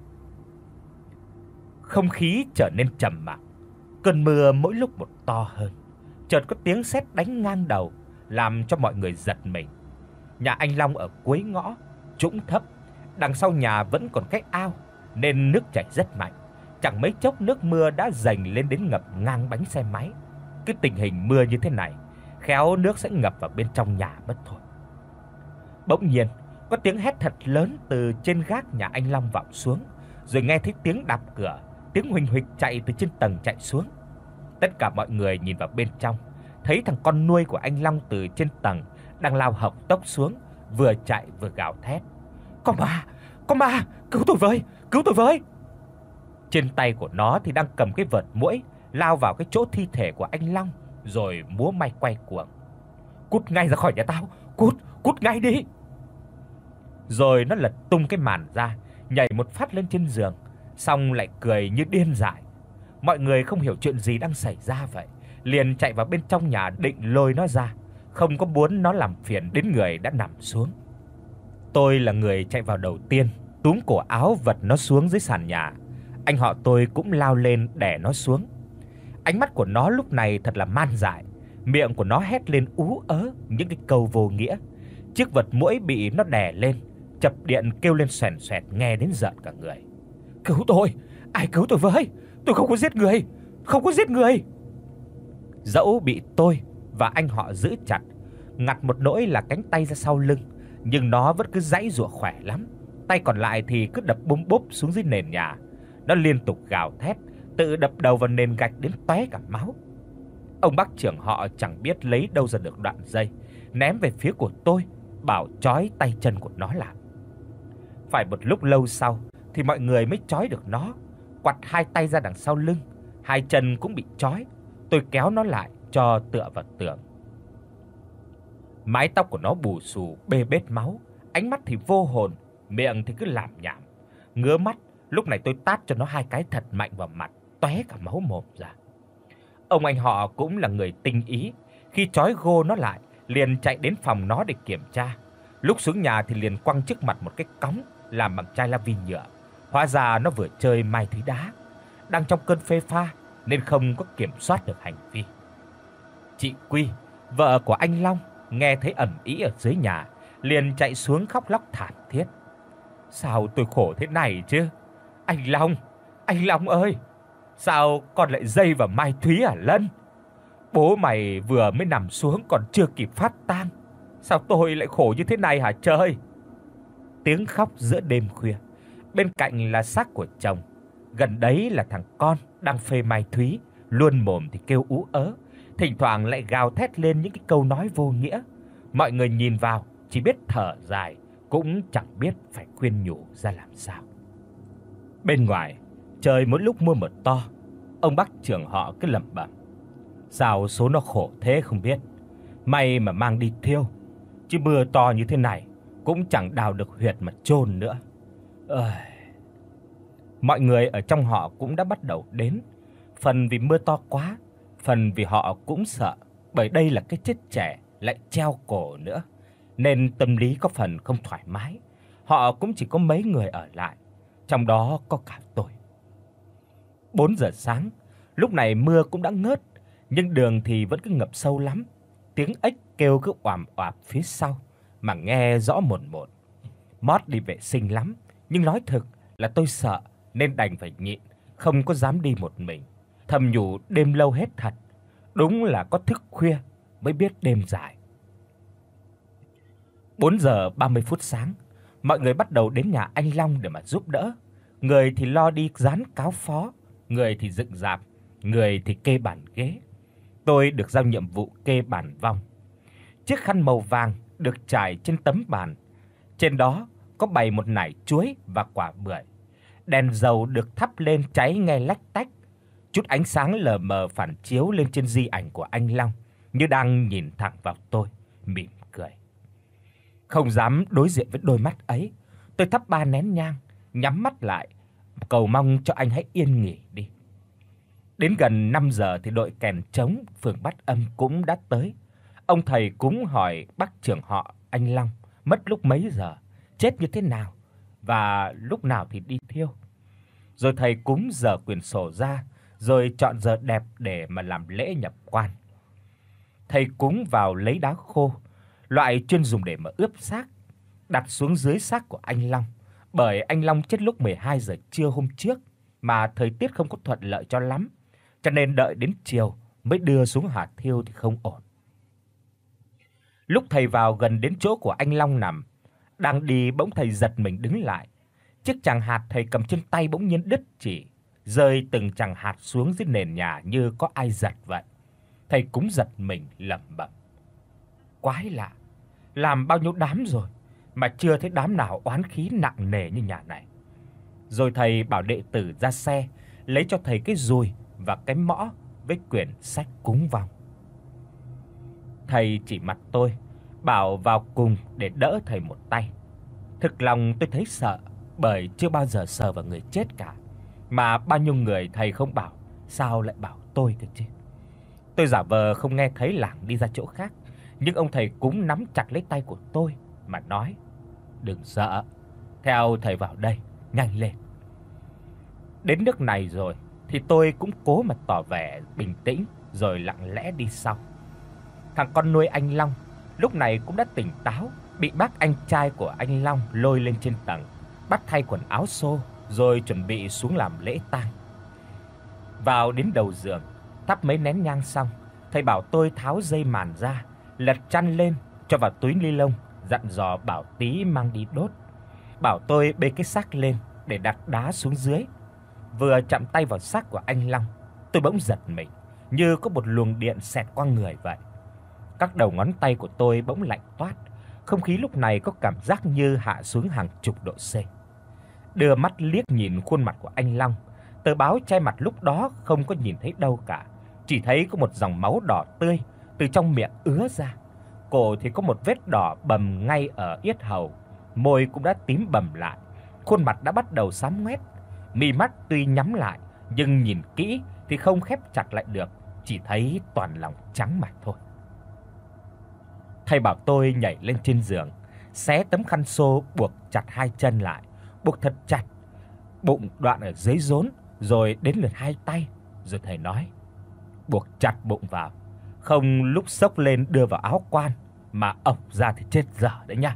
Không khí trở nên trầm mặc, cơn mưa mỗi lúc một to hơn. Chợt có tiếng sét đánh ngang đầu, làm cho mọi người giật mình. Nhà anh Long ở cuối ngõ, trũng thấp, đằng sau nhà vẫn còn cái ao nên nước chảy rất mạnh. Chẳng mấy chốc nước mưa đã dâng lên đến ngập ngang bánh xe máy. Cái tình hình mưa như thế này, khéo nước sẽ ngập vào bên trong nhà mất thôi. Bỗng nhiên, có tiếng hét thật lớn từ trên gác nhà anh Long vọng xuống, rồi nghe thấy tiếng đạp cửa, tiếng huỳnh huỳnh chạy từ trên tầng chạy xuống. Tất cả mọi người nhìn vào bên trong, thấy thằng con nuôi của anh Long từ trên tầng đang lao hộc tốc xuống, vừa chạy vừa gào thét: "Có ma, có ma, cứu tôi với, cứu tôi với!" Trên tay của nó thì đang cầm cái vợt muỗi, lao vào cái chỗ thi thể của anh Long rồi múa may quay cuồng. "Cút ngay ra khỏi nhà tao, cút, cút ngay đi!" Rồi nó lật tung cái màn ra, nhảy một phát lên trên giường, xong lại cười như điên dại. Mọi người không hiểu chuyện gì đang xảy ra vậy, liền chạy vào bên trong nhà định lôi nó ra, không có muốn nó làm phiền đến người đã nằm xuống. Tôi là người chạy vào đầu tiên, túm cổ áo vật nó xuống dưới sàn nhà. Anh họ tôi cũng lao lên đè nó xuống. Ánh mắt của nó lúc này thật là man dại, miệng của nó hét lên ú ớ những cái câu vô nghĩa. Chiếc vật muỗi bị nó đè lên, chập điện kêu lên xoèn xoẹt nghe đến rợn cả người. "Cứu tôi, ai cứu tôi với, tôi không có giết người, không có giết người." Dẫu bị tôi và anh họ giữ chặt, ngặt một nỗi là cánh tay ra sau lưng, nhưng nó vẫn cứ giãy giụa khỏe lắm. Tay còn lại thì cứ đập bốm bốp xuống dưới nền nhà. Nó liên tục gào thét, tự đập đầu vào nền gạch đến tóe cả máu. Ông bác trưởng họ chẳng biết lấy đâu ra được đoạn dây, ném về phía của tôi, bảo trói tay chân của nó lại. Phải một lúc lâu sau thì mọi người mới trói được nó, quặt hai tay ra đằng sau lưng, hai chân cũng bị trói. Tôi kéo nó lại cho tựa vào tường. Mái tóc của nó bù xù bê bết máu, ánh mắt thì vô hồn, miệng thì cứ lảm nhảm. Ngứa mắt, lúc này tôi tát cho nó hai cái thật mạnh vào mặt, tóe cả máu mồm ra. Ông anh họ cũng là người tinh ý, khi trói gô nó lại, liền chạy đến phòng nó để kiểm tra. Lúc xuống nhà thì liền quăng trước mặt một cái cống làm bằng chai la vi nhựa. Hóa ra nó vừa chơi mai thúy đá, đang trong cơn phê pha nên không có kiểm soát được hành vi. Chị Quy, vợ của anh Long, nghe thấy ầm ĩ ở dưới nhà, liền chạy xuống khóc lóc thảm thiết. "Sao tôi khổ thế này chứ? Anh Long, anh Long ơi, sao con lại dây vào Mai Thúy à Lân? Bố mày vừa mới nằm xuống còn chưa kịp phát tang, sao tôi lại khổ như thế này hả trời?" Tiếng khóc giữa đêm khuya, bên cạnh là xác của chồng, gần đấy là thằng con đang phê Mai Thúy, luôn mồm thì kêu ú ớ, thỉnh thoảng lại gào thét lên những cái câu nói vô nghĩa. Mọi người nhìn vào chỉ biết thở dài, cũng chẳng biết phải khuyên nhủ ra làm sao. Bên ngoài, trời mỗi lúc mưa một to, ông bác trưởng họ cứ lẩm bẩm: "Sao số nó khổ thế không biết, may mà mang đi thiêu, chứ mưa to như thế này cũng chẳng đào được huyệt mà chôn nữa." Ơi. Mọi người ở trong họ cũng đã bắt đầu đến, phần vì mưa to quá, phần vì họ cũng sợ, bởi đây là cái chết trẻ lại treo cổ nữa, nên tâm lý có phần không thoải mái. Họ cũng chỉ có mấy người ở lại, trong đó có cả tôi. bốn giờ sáng, lúc này mưa cũng đã ngớt, nhưng đường thì vẫn cứ ngập sâu lắm. Tiếng ếch kêu cứ oàm oạp phía sau mà nghe rõ mồn một. Mót đi vệ sinh lắm, nhưng nói thực là tôi sợ nên đành phải nhịn, không có dám đi một mình. Thầm nhủ đêm lâu hết thật, đúng là có thức khuya mới biết đêm dài. bốn giờ ba mươi phút sáng, mọi người bắt đầu đến nhà anh Long để mà giúp đỡ. Người thì lo đi dán cáo phó, người thì dựng rạp, người thì kê bàn ghế. Tôi được giao nhiệm vụ kê bàn vong. Chiếc khăn màu vàng được trải trên tấm bàn. Trên đó có bày một nải chuối và quả bưởi. Đèn dầu được thắp lên cháy nghe lách tách. Chút ánh sáng lờ mờ phản chiếu lên trên di ảnh của anh Long, như đang nhìn thẳng vào tôi, mỉm cười. Không dám đối diện với đôi mắt ấy, tôi thắp ba nén nhang, nhắm mắt lại, cầu mong cho anh hãy yên nghỉ đi. Đến gần năm giờ thì đội kèn trống phường Bát Âm cũng đã tới. Ông thầy cúng hỏi bác trưởng họ anh Long mất lúc mấy giờ, chết như thế nào và lúc nào thì đi thiêu. Rồi thầy cúng dở quyển sổ ra, rồi chọn giờ đẹp để mà làm lễ nhập quan. Thầy cúng vào lấy đá khô, loại chuyên dùng để mà ướp xác, đặt xuống dưới xác của anh Long, bởi anh Long chết lúc mười hai giờ trưa hôm trước mà thời tiết không có thuận lợi cho lắm, cho nên đợi đến chiều mới đưa xuống hỏa thiêu thì không ổn. Lúc thầy vào gần đến chỗ của anh Long nằm, đang đi bỗng thầy giật mình đứng lại. Chiếc chàng hạt thầy cầm trên tay bỗng nhiên đứt chỉ, rơi từng chàng hạt xuống dưới nền nhà như có ai giật vậy. Thầy cũng giật mình lẩm bẩm: quái lạ, làm bao nhiêu đám rồi mà chưa thấy đám nào oán khí nặng nề như nhà này. Rồi thầy bảo đệ tử ra xe, lấy cho thầy cái dùi và cái mõ với quyển sách cúng vong. Thầy chỉ mặt tôi, bảo vào cùng để đỡ thầy một tay. Thực lòng tôi thấy sợ, bởi chưa bao giờ sờ vào người chết cả, mà bao nhiêu người thầy không bảo, sao lại bảo tôi cơ chứ. Tôi giả vờ không nghe thấy lảng đi ra chỗ khác, nhưng ông thầy cúng nắm chặt lấy tay của tôi mà nói: "Đừng sợ, theo thầy vào đây, nhanh lên." Đến nước này rồi thì tôi cũng cố mà tỏ vẻ bình tĩnh rồi lặng lẽ đi sau. Thằng con nuôi anh Long lúc này cũng đã tỉnh táo, bị bác anh trai của anh Long lôi lên trên tầng, bắt thay quần áo xô rồi chuẩn bị xuống làm lễ tang. Vào đến đầu giường, thắp mấy nén nhang xong, thầy bảo tôi tháo dây màn ra, lật chăn lên cho vào túi ni lông, dặn dò bảo tí mang đi đốt. Bảo tôi bê cái xác lên để đặt đá xuống dưới. Vừa chạm tay vào xác của anh Long, tôi bỗng giật mình, như có một luồng điện xẹt qua người vậy. Các đầu ngón tay của tôi bỗng lạnh toát, không khí lúc này có cảm giác như hạ xuống hàng chục độ C. Đưa mắt liếc nhìn khuôn mặt của anh Long, tờ báo che mặt lúc đó không có nhìn thấy đâu cả, chỉ thấy có một dòng máu đỏ tươi từ trong miệng ứa ra. Cổ thì có một vết đỏ bầm ngay ở yết hầu, môi cũng đã tím bầm lại, khuôn mặt đã bắt đầu xám ngoét. Mi mắt tuy nhắm lại nhưng nhìn kỹ thì không khép chặt lại được, chỉ thấy toàn lòng trắng mà thôi. Thầy bảo tôi nhảy lên trên giường, xé tấm khăn xô buộc chặt hai chân lại, buộc thật chặt, bụng đoạn ở dưới rốn, rồi đến lượt hai tay. Rồi thầy nói: "Buộc chặt bụng vào, không lúc xốc lên đưa vào áo quan mà ộc ra thì chết dở đấy nha."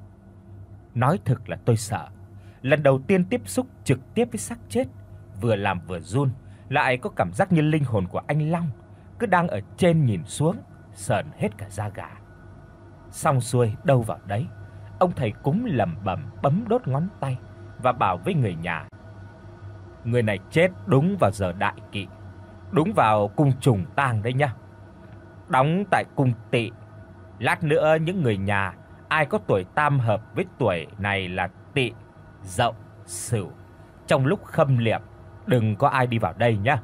Nói thực là tôi sợ. Lần đầu tiên tiếp xúc trực tiếp với xác chết, vừa làm vừa run, lại có cảm giác như linh hồn của anh Long cứ đang ở trên nhìn xuống, sởn hết cả da gà. Xong xuôi đâu vào đấy, ông thầy cúng lẩm bẩm bấm đốt ngón tay và bảo với người nhà: "Người này chết đúng vào giờ đại kỵ, đúng vào cung trùng tang đấy nhá. Đóng tại cung Tỵ. Lát nữa những người nhà ai có tuổi tam hợp với tuổi này là Tỵ, Dậu, Sửu, trong lúc khâm liệm đừng có ai đi vào đây nhá.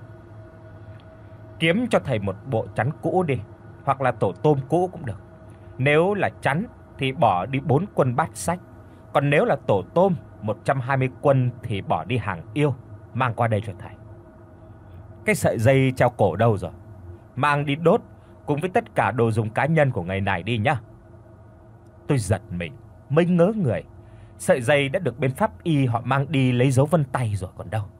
Kiếm cho thầy một bộ chắn cũ đi, hoặc là tổ tôm cũ cũng được. Nếu là chắn thì bỏ đi bốn quân bát sách, còn nếu là tổ tôm một trăm hai mươi quân thì bỏ đi hàng yêu, mang qua đây cho thầy. Cái sợi dây treo cổ đâu rồi? Mang đi đốt cùng với tất cả đồ dùng cá nhân của người này đi nhá." Tôi giật mình, mới ngớ người. Sợi dây đã được bên pháp y họ mang đi lấy dấu vân tay rồi còn đâu.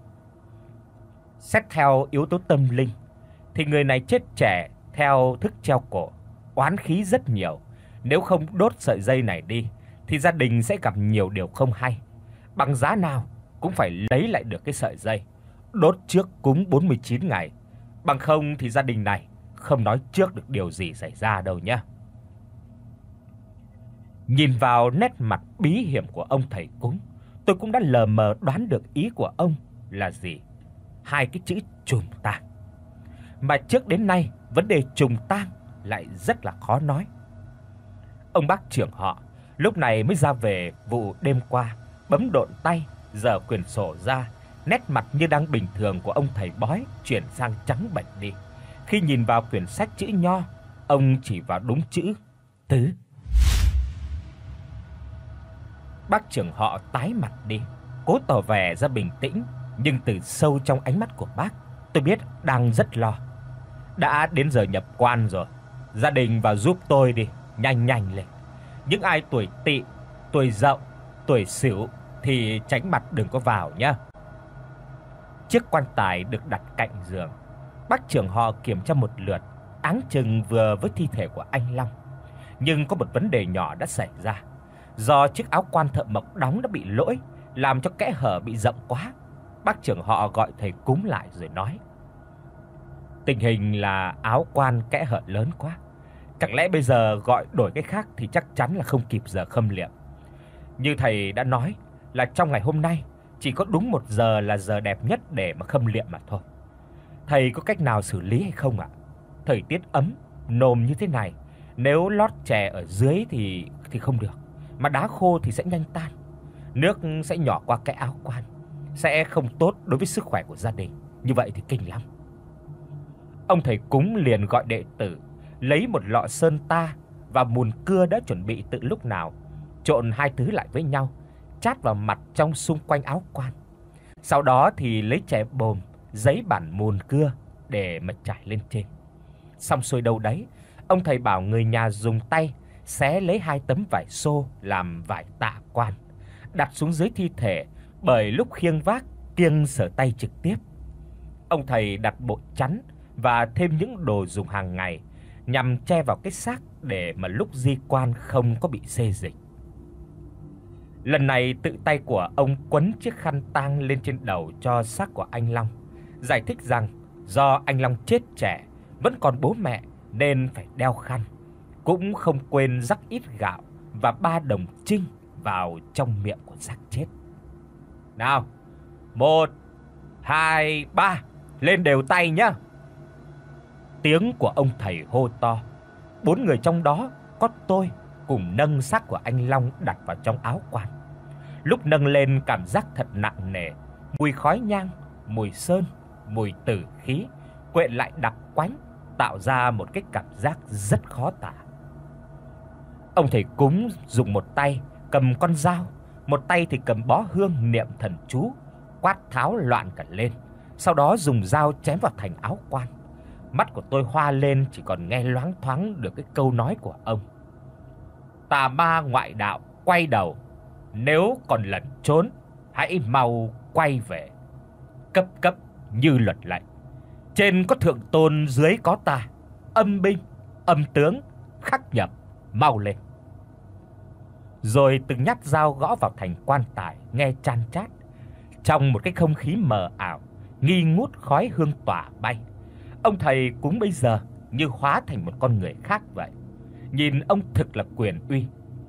Xét theo yếu tố tâm linh thì người này chết trẻ theo thức treo cổ, oán khí rất nhiều. Nếu không đốt sợi dây này đi thì gia đình sẽ gặp nhiều điều không hay. Bằng giá nào cũng phải lấy lại được cái sợi dây, đốt trước cúng bốn mươi chín ngày, bằng không thì gia đình này không nói trước được điều gì xảy ra đâu nhá. Nhìn vào nét mặt bí hiểm của ông thầy cúng, tôi cũng đã lờ mờ đoán được ý của ông là gì. Hai cái chữ trùm tang. mà trước đến nay vấn đề trùng tang lại rất là khó nói. Ông bác trưởng họ lúc này mới ra về vụ đêm qua, bấm độn tay, giở quyển sổ ra, nét mặt như đang bình thường của ông thầy bói chuyển sang trắng bệch đi. Khi nhìn vào quyển sách chữ nho, ông chỉ vào đúng chữ tứ. Bác trưởng họ tái mặt đi, cố tỏ vẻ ra bình tĩnh, nhưng từ sâu trong ánh mắt của bác, tôi biết đang rất lo. Đã đến giờ nhập quan rồi, gia đình vào giúp tôi đi, nhanh nhanh lên. Những ai tuổi Tỵ, tuổi Dậu, tuổi Sửu thì tránh mặt đừng có vào nhá. Chiếc quan tài được đặt cạnh giường. Bác trưởng họ kiểm tra một lượt, áng chừng vừa với thi thể của anh Long. Nhưng có một vấn đề nhỏ đã xảy ra. Do chiếc áo quan thợ mộc đóng đã bị lỗi, làm cho kẽ hở bị rộng quá. Bác trưởng họ gọi thầy cúng lại rồi nói: "Tình hình là áo quan kẽ hở lớn quá. Chẳng lẽ bây giờ gọi đổi cái khác thì chắc chắn là không kịp giờ khâm liệm. Như thầy đã nói là trong ngày hôm nay chỉ có đúng một giờ là giờ đẹp nhất để mà khâm liệm mà thôi. Thầy có cách nào xử lý hay không ạ? Thời tiết ấm, nồm như thế này, nếu lót chè ở dưới thì thì không được, mà đá khô thì sẽ nhanh tan. Nước sẽ nhỏ qua cái áo quan, sẽ không tốt đối với sức khỏe của gia đình. Như vậy thì kinh lắm." Ông thầy cúng liền gọi đệ tử lấy một lọ sơn ta và mùn cưa đã chuẩn bị từ lúc nào, trộn hai thứ lại với nhau, chát vào mặt trong xung quanh áo quan. Sau đó thì lấy chè bồm, giấy bản mùn cưa để mà trải lên trên. Xong xuôi đâu đấy, ông thầy bảo người nhà dùng tay xé lấy hai tấm vải xô làm vải tạ quan, đặt xuống dưới thi thể, bởi lúc khiêng vác kiêng sờ tay trực tiếp. Ông thầy đặt bột chắn và thêm những đồ dùng hàng ngày nhằm che vào cái xác để mà lúc di quan không có bị xê dịch. Lần này tự tay của ông quấn chiếc khăn tang lên trên đầu cho xác của anh Long, giải thích rằng do anh Long chết trẻ, vẫn còn bố mẹ nên phải đeo khăn, cũng không quên rắc ít gạo và ba đồng trinh vào trong miệng của xác chết. "Nào, một, hai, ba, lên đều tay nhá." Tiếng của ông thầy hô to. Bốn người trong đó có tôi cùng nâng xác của anh Long đặt vào trong áo quan. Lúc nâng lên cảm giác thật nặng nề, mùi khói nhang, mùi sơn, mùi tử khí quện lại đặc quánh, tạo ra một cái cảm giác rất khó tả. Ông thầy cúng dùng một tay cầm con dao, một tay thì cầm bó hương niệm thần chú, quát tháo loạn cả lên, sau đó dùng dao chém vào thành áo quan. Mắt của tôi hoa lên, chỉ còn nghe loáng thoáng được cái câu nói của ông: "Tà ma ngoại đạo quay đầu, nếu còn lẩn trốn, hãy mau quay về. Cấp cấp như luật lệnh, trên có thượng tôn, dưới có ta, âm binh, âm tướng, khắc nhập, mau lên." Rồi từng nhát dao gõ vào thành quan tài nghe chan chát. Trong một cái không khí mờ ảo, nghi ngút khói hương tỏa bay. Ông thầy cúng bây giờ như hóa thành một con người khác vậy. Nhìn ông thực là quyền uy.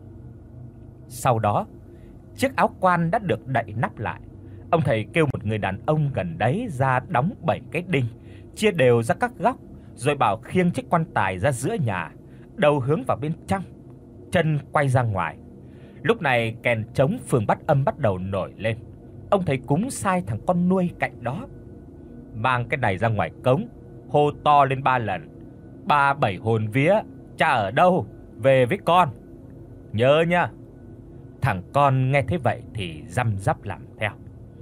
Sau đó, chiếc áo quan đã được đậy nắp lại. Ông thầy kêu một người đàn ông gần đấy ra đóng bảy cái đinh, chia đều ra các góc, rồi bảo khiêng chiếc quan tài ra giữa nhà, đầu hướng vào bên trong, chân quay ra ngoài. Lúc này kèn trống phường Bát Âm bắt đầu nổi lên. Ông thầy cúng sai thằng con nuôi cạnh đó: "Mang cái này ra ngoài cống, hô to lên ba lần: Ba bảy hồn vía, cha ở đâu, về với con. Nhớ nha." Thằng con nghe thế vậy thì răm rắp làm theo.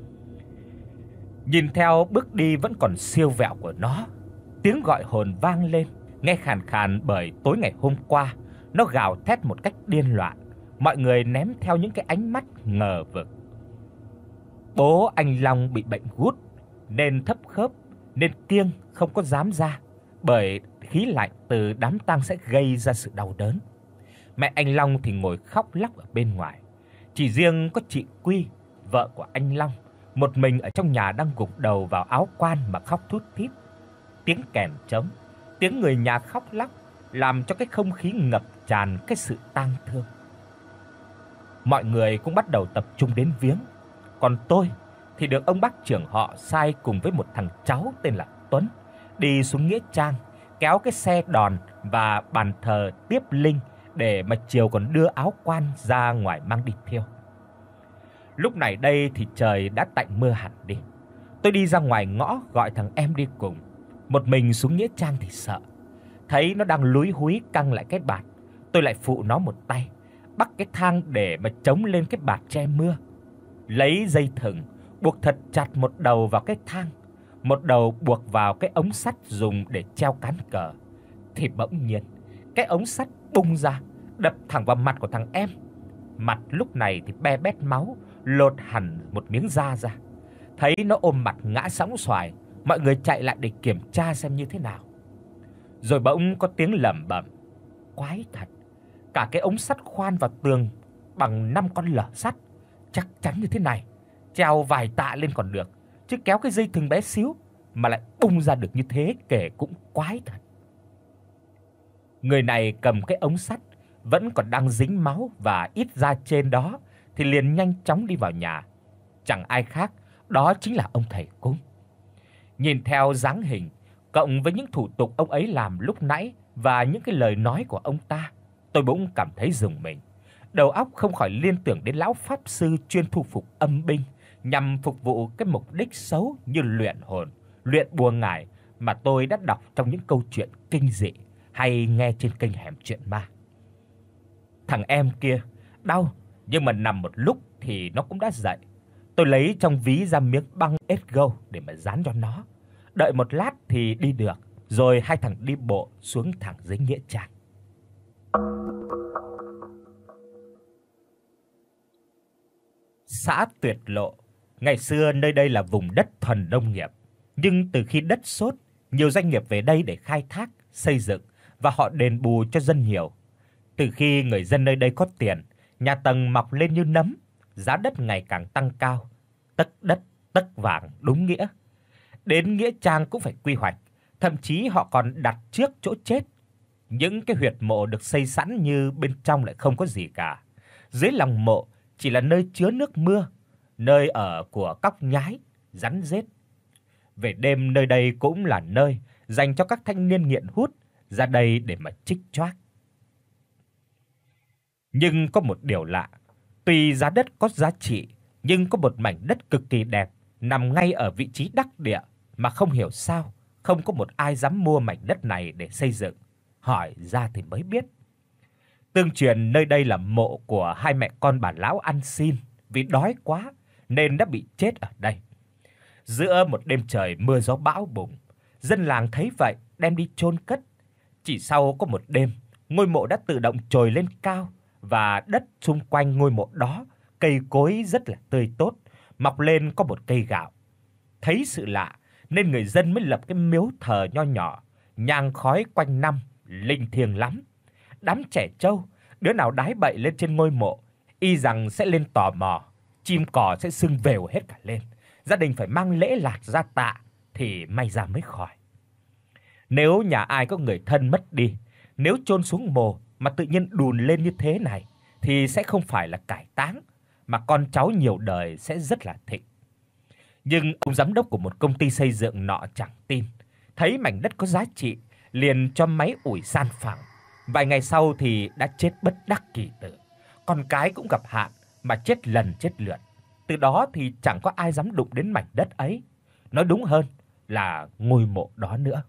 Nhìn theo bước đi vẫn còn siêu vẹo của nó, tiếng gọi hồn vang lên, nghe khàn khàn bởi tối ngày hôm qua nó gào thét một cách điên loạn. Mọi người ném theo những cái ánh mắt ngờ vực. Bố anh Long bị bệnh gút nên thấp khớp, nên kiêng không có dám ra, bởi khí lạnh từ đám tang sẽ gây ra sự đau đớn. Mẹ anh Long thì ngồi khóc lóc ở bên ngoài. Chỉ riêng có chị Quy, vợ của anh Long, một mình ở trong nhà đang gục đầu vào áo quan mà khóc thút thít. Tiếng kèn trống, tiếng người nhà khóc lóc làm cho cái không khí ngập tràn cái sự tang thương. Mọi người cũng bắt đầu tập trung đến viếng. Còn tôi thì được ông bác trưởng họ sai cùng với một thằng cháu tên là Tuấn đi xuống nghĩa trang, kéo cái xe đòn và bàn thờ tiếp linh để mà chiều còn đưa áo quan ra ngoài mang đi thiêu. Lúc này đây thì trời đã tạnh mưa hẳn đi. Tôi đi ra ngoài ngõ gọi thằng em đi cùng. Một mình xuống nghĩa trang thì sợ. Thấy nó đang lúi húi căng lại cái bạt, tôi lại phụ nó một tay, bắt cái thang để mà chống lên cái bạt che mưa. Lấy dây thừng buộc thật chặt một đầu vào cái thang, một đầu buộc vào cái ống sắt dùng để treo cán cờ. Thì bỗng nhiên, cái ống sắt bung ra, đập thẳng vào mặt của thằng em. Mặt lúc này thì be bét máu, lột hẳn một miếng da ra. Thấy nó ôm mặt ngã sóng xoài, mọi người chạy lại để kiểm tra xem như thế nào. Rồi bỗng có tiếng lẩm bẩm: quái thật, cả cái ống sắt khoan vào tường bằng năm con lở sắt, chắc chắn như thế này, treo vài tạ lên còn được, chứ kéo cái dây thừng bé xíu mà lại bung ra được như thế, kể cũng quái thật. Người này cầm cái ống sắt vẫn còn đang dính máu và ít da trên đó thì liền nhanh chóng đi vào nhà. Chẳng ai khác, đó chính là ông thầy cúng. Nhìn theo dáng hình cộng với những thủ tục ông ấy làm lúc nãy và những cái lời nói của ông ta, tôi bỗng cảm thấy rùng mình. Đầu óc không khỏi liên tưởng đến lão pháp sư chuyên thu phục âm binh nhằm phục vụ cái mục đích xấu như luyện hồn, luyện bùa ngải mà tôi đã đọc trong những câu chuyện kinh dị hay nghe trên kênh Hẻm Chuyện Ma. Thằng em kia đau nhưng mà nằm một lúc thì nó cũng đã dậy. Tôi lấy trong ví ra miếng băng ết gâu để mà dán cho nó. Đợi một lát thì đi được, rồi hai thằng đi bộ xuống thẳng dưới nghĩa trang. Xã Tuyệt Lộ, ngày xưa nơi đây là vùng đất thuần nông nghiệp, nhưng từ khi đất sốt, nhiều doanh nghiệp về đây để khai thác, xây dựng và họ đền bù cho dân nhiều. Từ khi người dân nơi đây có tiền, nhà tầng mọc lên như nấm, giá đất ngày càng tăng cao, tấc đất tấc vàng đúng nghĩa. Đến nghĩa trang cũng phải quy hoạch, thậm chí họ còn đặt trước chỗ chết. Những cái huyệt mộ được xây sẵn như bên trong lại không có gì cả. Dưới lòng mộ chỉ là nơi chứa nước mưa, nơi ở của cóc nhái, rắn rết. Về đêm nơi đây cũng là nơi dành cho các thanh niên nghiện hút ra đây để mà chích choác. Nhưng có một điều lạ, tuy giá đất có giá trị, nhưng có một mảnh đất cực kỳ đẹp nằm ngay ở vị trí đắc địa mà không hiểu sao không có một ai dám mua mảnh đất này để xây dựng. Hỏi ra thì mới biết. Tương truyền nơi đây là mộ của hai mẹ con bà lão ăn xin, vì đói quá nên đã bị chết ở đây. Giữa một đêm trời mưa gió bão bùng, dân làng thấy vậy đem đi chôn cất. Chỉ sau có một đêm, ngôi mộ đã tự động trồi lên cao và đất xung quanh ngôi mộ đó cây cối rất là tươi tốt, mọc lên có một cây gạo. Thấy sự lạ nên người dân mới lập cái miếu thờ nho nhỏ, nhang khói quanh năm, linh thiêng lắm. Đám trẻ trâu, đứa nào đái bậy lên trên ngôi mộ, y rằng sẽ lên tò mò, chim cò sẽ sưng vèo hết cả lên. Gia đình phải mang lễ lạt ra tạ thì may ra mới khỏi. Nếu nhà ai có người thân mất đi, nếu chôn xuống mồ mà tự nhiên đùn lên như thế này thì sẽ không phải là cải táng, mà con cháu nhiều đời sẽ rất là thịnh. Nhưng ông giám đốc của một công ty xây dựng nọ chẳng tin, thấy mảnh đất có giá trị, liền cho máy ủi san phẳng. Vài ngày sau thì đã chết bất đắc kỳ tử. Con cái cũng gặp hạn mà chết lần chết lượt. Từ đó thì chẳng có ai dám đụng đến mảnh đất ấy. Nói đúng hơn là ngôi mộ đó nữa.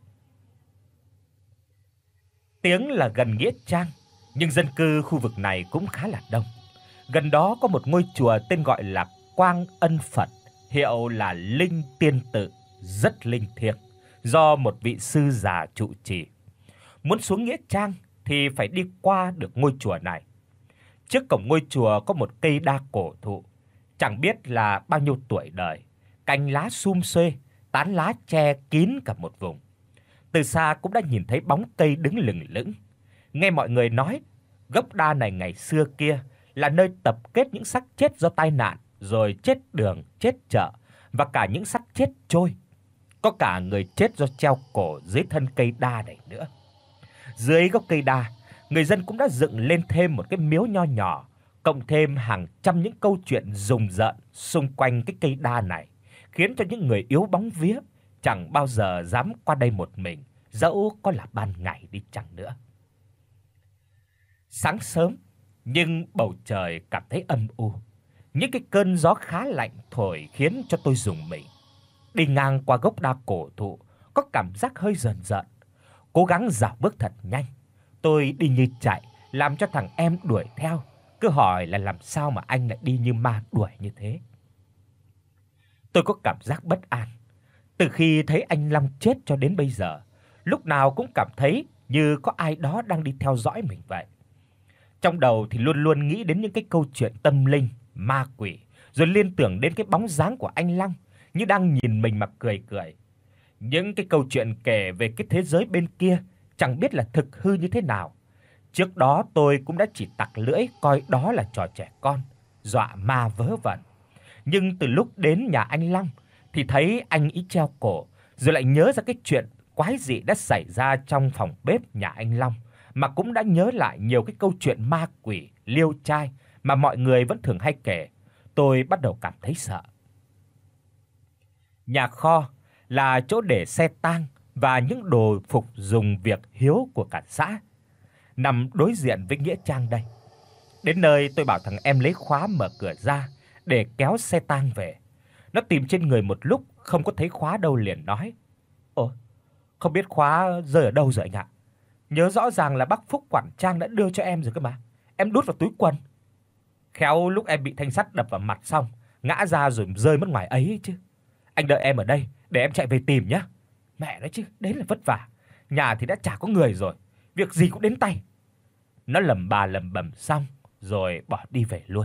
Tiếng là gần nghĩa trang, nhưng dân cư khu vực này cũng khá là đông. Gần đó có một ngôi chùa tên gọi là Quang Ân Phật, hiệu là Linh Tiên Tự, rất linh thiêng, do một vị sư già trụ trì. Muốn xuống nghĩa trang thì phải đi qua được ngôi chùa này. Trước cổng ngôi chùa có một cây đa cổ thụ, chẳng biết là bao nhiêu tuổi đời, cành lá sum xuê, tán lá che kín cả một vùng. Từ xa cũng đã nhìn thấy bóng cây đứng lừng lững. Nghe mọi người nói, gốc đa này ngày xưa kia là nơi tập kết những xác chết do tai nạn, rồi chết đường, chết chợ và cả những xác chết trôi. Có cả người chết do treo cổ dưới thân cây đa này nữa. Dưới gốc cây đa, người dân cũng đã dựng lên thêm một cái miếu nho nhỏ, cộng thêm hàng trăm những câu chuyện rùng rợn xung quanh cái cây đa này, khiến cho những người yếu bóng vía chẳng bao giờ dám qua đây một mình, dẫu có là ban ngày đi chăng nữa. Sáng sớm, nhưng bầu trời cảm thấy âm u. Những cái cơn gió khá lạnh thổi khiến cho tôi rùng mình. Đi ngang qua gốc đa cổ thụ, có cảm giác hơi rờn rợn. Cố gắng dạo bước thật nhanh. Tôi đi như chạy, làm cho thằng em đuổi theo, cứ hỏi là làm sao mà anh lại đi như ma đuổi như thế. Tôi có cảm giác bất an. Từ khi thấy anh Long chết cho đến bây giờ, lúc nào cũng cảm thấy như có ai đó đang đi theo dõi mình vậy. Trong đầu thì luôn luôn nghĩ đến những cái câu chuyện tâm linh, ma quỷ, rồi liên tưởng đến cái bóng dáng của anh Long như đang nhìn mình mà cười cười. Những cái câu chuyện kể về cái thế giới bên kia chẳng biết là thực hư như thế nào. Trước đó tôi cũng đã chỉ tặc lưỡi coi đó là trò trẻ con, dọa ma vớ vẩn. Nhưng từ lúc đến nhà anh Long thì thấy anh ý treo cổ, rồi lại nhớ ra cái chuyện quái dị đã xảy ra trong phòng bếp nhà anh Long, mà cũng đã nhớ lại nhiều cái câu chuyện ma quỷ, liêu trai mà mọi người vẫn thường hay kể. Tôi bắt đầu cảm thấy sợ. Nhà kho là chỗ để xe tang và những đồ phục dùng việc hiếu của cả xã, nằm đối diện với nghĩa trang đây. Đến nơi tôi bảo thằng em lấy khóa mở cửa ra để kéo xe tang về. Nó tìm trên người một lúc không có thấy khóa đâu liền nói: "Ồ, không biết khóa rơi ở đâu rồi anh ạ. Nhớ rõ ràng là bác Phúc quản trang đã đưa cho em rồi cơ mà. Em đút vào túi quần. Khéo lúc em bị thanh sắt đập vào mặt xong, ngã ra rồi rơi mất ngoài ấy chứ. Anh đợi em ở đây để em chạy về tìm nhé." Mẹ nói chứ, đến là vất vả. Nhà thì đã chả có người rồi, việc gì cũng đến tay. Nó lẩm bà lẩm bẩm xong rồi bỏ đi về luôn.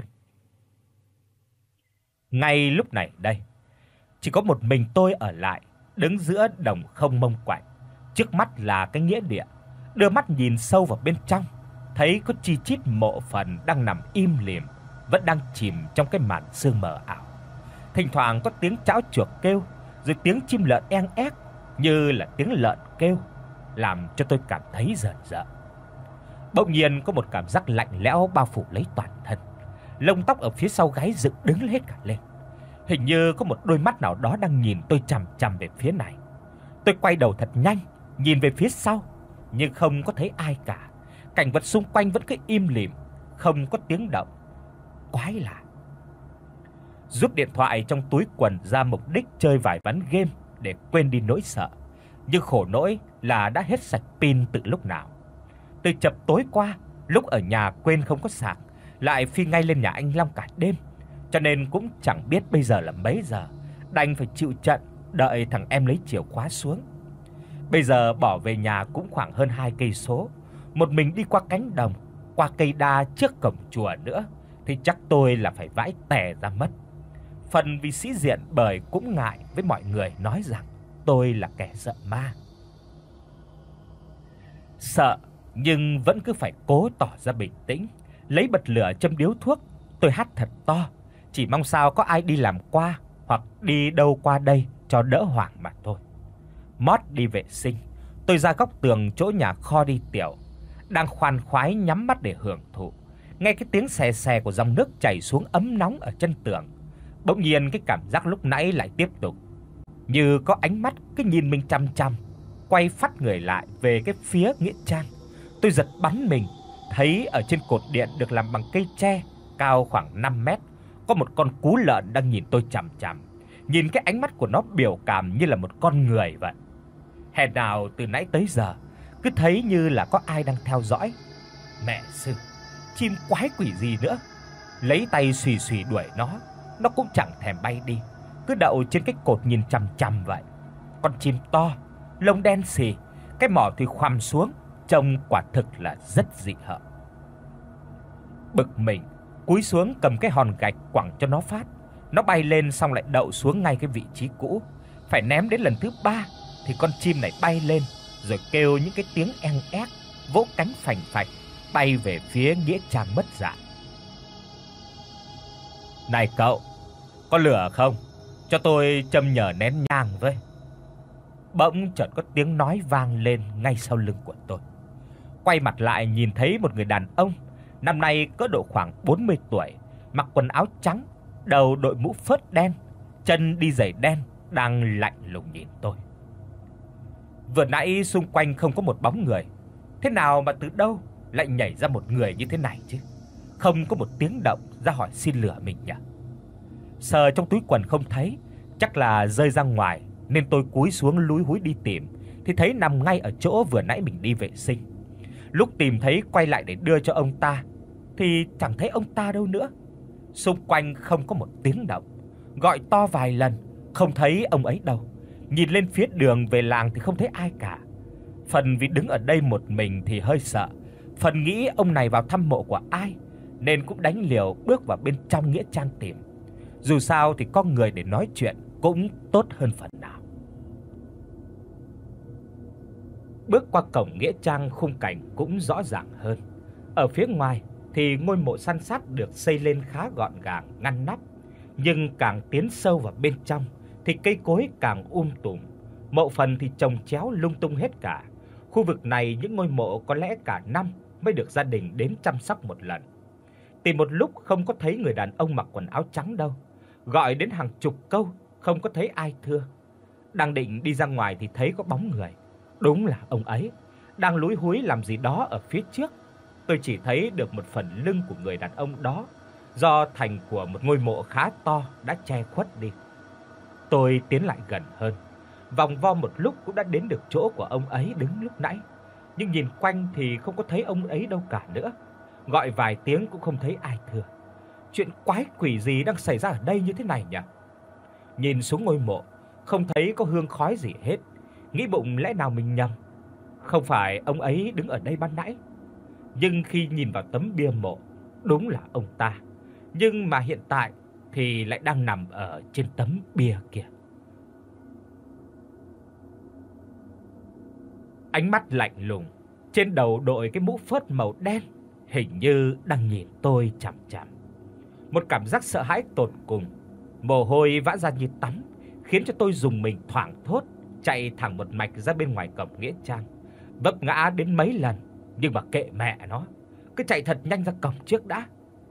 Ngay lúc này đây, chỉ có một mình tôi ở lại, đứng giữa đồng không mông quạnh. Trước mắt là cái nghĩa địa, đưa mắt nhìn sâu vào bên trong, thấy có chi chít mộ phần đang nằm im lìm, vẫn đang chìm trong cái màn sương mờ ảo. Thỉnh thoảng có tiếng cháo chuột kêu, rồi tiếng chim lợn eng ép như là tiếng lợn kêu, làm cho tôi cảm thấy rợn rợn. Bỗng nhiên có một cảm giác lạnh lẽo bao phủ lấy toàn thân. Lông tóc ở phía sau gáy dựng đứng hết cả lên. Hình như có một đôi mắt nào đó đang nhìn tôi chằm chằm về phía này. Tôi quay đầu thật nhanh, nhìn về phía sau, nhưng không có thấy ai cả. Cảnh vật xung quanh vẫn cứ im lìm, không có tiếng động. Quái lạ. Rút điện thoại trong túi quần ra, mục đích chơi vài ván game để quên đi nỗi sợ. Nhưng khổ nỗi là đã hết sạch pin từ lúc nào. Từ chập tối qua, lúc ở nhà quên không có sạc, lại phi ngay lên nhà anh Long cả đêm, cho nên cũng chẳng biết bây giờ là mấy giờ, đành phải chịu trận đợi thằng em lấy chìa khóa xuống. Bây giờ bỏ về nhà cũng khoảng hơn hai cây số, một mình đi qua cánh đồng, qua cây đa trước cổng chùa nữa thì chắc tôi là phải vãi tè ra mất. Phần vì sĩ diện, bởi cũng ngại với mọi người nói rằng tôi là kẻ sợ ma. Sợ nhưng vẫn cứ phải cố tỏ ra bình tĩnh, lấy bật lửa châm điếu thuốc. Tôi hắt thật to, chỉ mong sao có ai đi làm qua hoặc đi đâu qua đây cho đỡ hoảng mà thôi. Mót đi vệ sinh, tôi ra góc tường chỗ nhà kho đi tiểu, đang khoan khoái nhắm mắt để hưởng thụ. Nghe cái tiếng xè xè của dòng nước chảy xuống ấm nóng ở chân tường. Bỗng nhiên cái cảm giác lúc nãy lại tiếp tục, như có ánh mắt cứ nhìn mình chằm chằm. Quay phắt người lại về cái phía nghĩa trang. Tôi giật bắn mình, thấy ở trên cột điện được làm bằng cây tre, cao khoảng năm mét, có một con cú lợn đang nhìn tôi chằm chằm. Nhìn cái ánh mắt của nó biểu cảm như là một con người vậy. Hèn nào từ nãy tới giờ cứ thấy như là có ai đang theo dõi. Mẹ sư, chim quái quỷ gì nữa. Lấy tay xùy xùy đuổi nó, nó cũng chẳng thèm bay đi, cứ đậu trên cái cột nhìn chằm chằm vậy. Con chim to, lông đen xì, cái mỏ thì khoằm xuống, trông quả thực là rất dị hợm. Bực mình, cúi xuống cầm cái hòn gạch quẳng cho nó phát. Nó bay lên xong lại đậu xuống ngay cái vị trí cũ. Phải ném đến lần thứ ba thì con chim này bay lên, rồi kêu những cái tiếng eng ép, vỗ cánh phành phạch, bay về phía nghĩa trang mất dạng. Này cậu, có lửa không? Cho tôi châm nhờ nén nhang với. Bỗng chợt có tiếng nói vang lên ngay sau lưng của tôi. Quay mặt lại nhìn thấy một người đàn ông, năm nay cỡ độ khoảng bốn mươi tuổi, mặc quần áo trắng, đầu đội mũ phớt đen, chân đi giày đen, đang lạnh lùng nhìn tôi. Vừa nãy xung quanh không có một bóng người, thế nào mà từ đâu lại nhảy ra một người như thế này chứ? Không có một tiếng động ra hỏi xin lửa mình nhỉ? Sờ trong túi quần không thấy, chắc là rơi ra ngoài nên tôi cúi xuống lúi húi đi tìm thì thấy nằm ngay ở chỗ vừa nãy mình đi vệ sinh. Lúc tìm thấy quay lại để đưa cho ông ta thì chẳng thấy ông ta đâu nữa. Xung quanh không có một tiếng động, gọi to vài lần không thấy ông ấy đâu. Nhìn lên phía đường về làng thì không thấy ai cả. Phần vì đứng ở đây một mình thì hơi sợ, phần nghĩ ông này vào thăm mộ của ai nên cũng đánh liều bước vào bên trong nghĩa trang tìm. Dù sao thì có người để nói chuyện cũng tốt hơn phần nào. Bước qua cổng nghĩa trang, khung cảnh cũng rõ ràng hơn. Ở phía ngoài thì ngôi mộ san sát được xây lên khá gọn gàng, ngăn nắp, nhưng càng tiến sâu vào bên trong thì cây cối càng um tùm, mộ phần thì chồng chéo lung tung hết cả. Khu vực này những ngôi mộ có lẽ cả năm mới được gia đình đến chăm sóc một lần. Tìm một lúc không có thấy người đàn ông mặc quần áo trắng đâu. Gọi đến hàng chục câu không có thấy ai thưa. Đang định đi ra ngoài thì thấy có bóng người. Đúng là ông ấy đang lúi húi làm gì đó ở phía trước. Tôi chỉ thấy được một phần lưng của người đàn ông đó, do thành của một ngôi mộ khá to đã che khuất đi. Tôi tiến lại gần hơn, vòng vo một lúc cũng đã đến được chỗ của ông ấy đứng lúc nãy, nhưng nhìn quanh thì không có thấy ông ấy đâu cả nữa. Gọi vài tiếng cũng không thấy ai thưa. Chuyện quái quỷ gì đang xảy ra ở đây như thế này nhỉ? Nhìn xuống ngôi mộ, không thấy có hương khói gì hết, nghĩ bụng lẽ nào mình nhầm, không phải ông ấy đứng ở đây ban nãy. Nhưng khi nhìn vào tấm bia mộ, đúng là ông ta, nhưng mà hiện tại thì lại đang nằm ở trên tấm bia kia. Ánh mắt lạnh lùng, trên đầu đội cái mũ phớt màu đen, hình như đang nhìn tôi chằm chằm. Một cảm giác sợ hãi tột cùng, mồ hôi vã ra như tắm, khiến cho tôi rùng mình thoảng thốt, chạy thẳng một mạch ra bên ngoài cổng nghĩa trang. Vấp ngã đến mấy lần, nhưng mà kệ mẹ nó, cứ chạy thật nhanh ra cổng trước đã.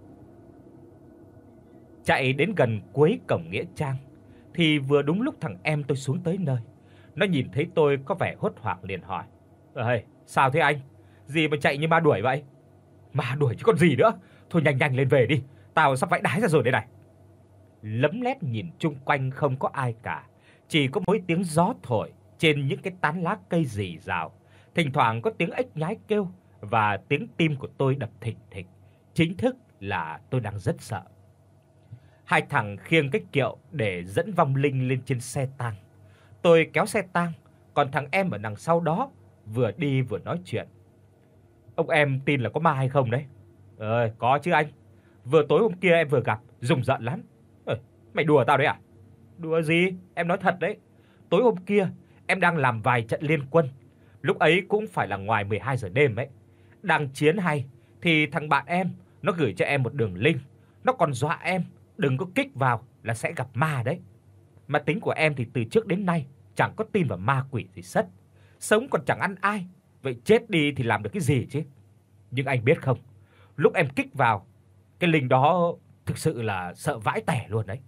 Chạy đến gần cuối cổng nghĩa trang thì vừa đúng lúc thằng em tôi xuống tới nơi. Nó nhìn thấy tôi có vẻ hốt hoảng liền hỏi: "Ơi, sao thế anh? Gì mà chạy như ma đuổi vậy?" "Ma đuổi chứ còn gì nữa, thôi nhanh nhanh lên về đi, tao sắp vãi đái ra rồi đây này." Lấm lét nhìn chung quanh không có ai cả, chỉ có mỗi tiếng gió thổi trên những cái tán lá cây rì rào, thỉnh thoảng có tiếng ếch nhái kêu và tiếng tim của tôi đập thình thịch. Chính thức là tôi đang rất sợ. Hai thằng khiêng cái kiệu để dẫn vong linh lên trên xe tang. Tôi kéo xe tang, còn thằng em ở đằng sau đó vừa đi vừa nói chuyện. "Ông em tin là có ma hay không đấy?" "Ờ, có chứ anh. Vừa tối hôm kia em vừa gặp, rùng rợn lắm." "Ơ, mày đùa tao đấy à?" "Đùa gì, em nói thật đấy. Tối hôm kia em đang làm vài trận liên quân, lúc ấy cũng phải là ngoài mười hai giờ đêm ấy. Đang chiến hay thì thằng bạn em nó gửi cho em một đường link, nó còn dọa em đừng có kích vào là sẽ gặp ma đấy. Mà tính của em thì từ trước đến nay chẳng có tin vào ma quỷ gì sất, sống còn chẳng ăn ai, vậy chết đi thì làm được cái gì chứ. Nhưng anh biết không, lúc em kích vào, cái link đó thực sự là sợ vãi tẻ luôn đấy."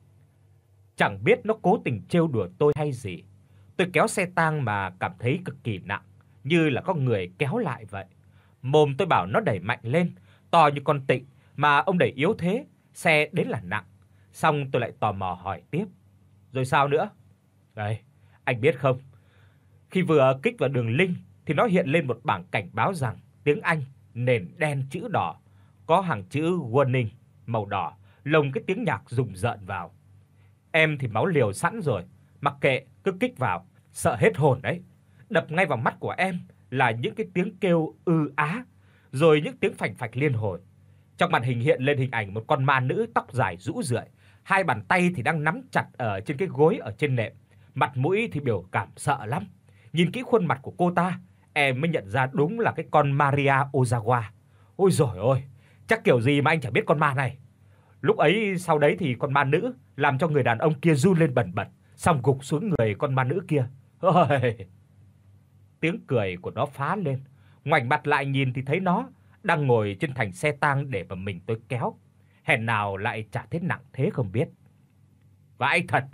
Chẳng biết nó cố tình trêu đùa tôi hay gì, tôi kéo xe tang mà cảm thấy cực kỳ nặng, như là có người kéo lại vậy. Mồm tôi bảo nó đẩy mạnh lên, to như con tịnh, mà ông đẩy yếu thế, xe đến là nặng. Xong tôi lại tò mò hỏi tiếp: "Rồi sao nữa?" "Đây, anh biết không, khi vừa kích vào đường link thì nó hiện lên một bảng cảnh báo rằng tiếng Anh, nền đen chữ đỏ, có hàng chữ warning màu đỏ, lồng cái tiếng nhạc rùng rợn vào. Em thì máu liều sẵn rồi, mặc kệ cứ kích vào, sợ hết hồn đấy. Đập ngay vào mắt của em là những cái tiếng kêu ư á, rồi những tiếng phành phạch liên hồi. Trong màn hình hiện lên hình ảnh một con ma nữ tóc dài rũ rượi, hai bàn tay thì đang nắm chặt ở trên cái gối ở trên nệm, mặt mũi thì biểu cảm sợ lắm. Nhìn kỹ khuôn mặt của cô ta, em mới nhận ra đúng là cái con Maria Ozawa. Ôi giời ơi, chắc kiểu gì mà anh chẳng biết con ma này." Lúc ấy sau đấy thì con ma nữ làm cho người đàn ông kia run lên bần bật, xong gục xuống người con ma nữ kia. Ôi! Tiếng cười của nó phá lên, ngoảnh mặt lại nhìn thì thấy nó đang ngồi trên thành xe tang để mà mình tôi kéo. Hèn nào lại chả thế nặng thế không biết. Vãi thật,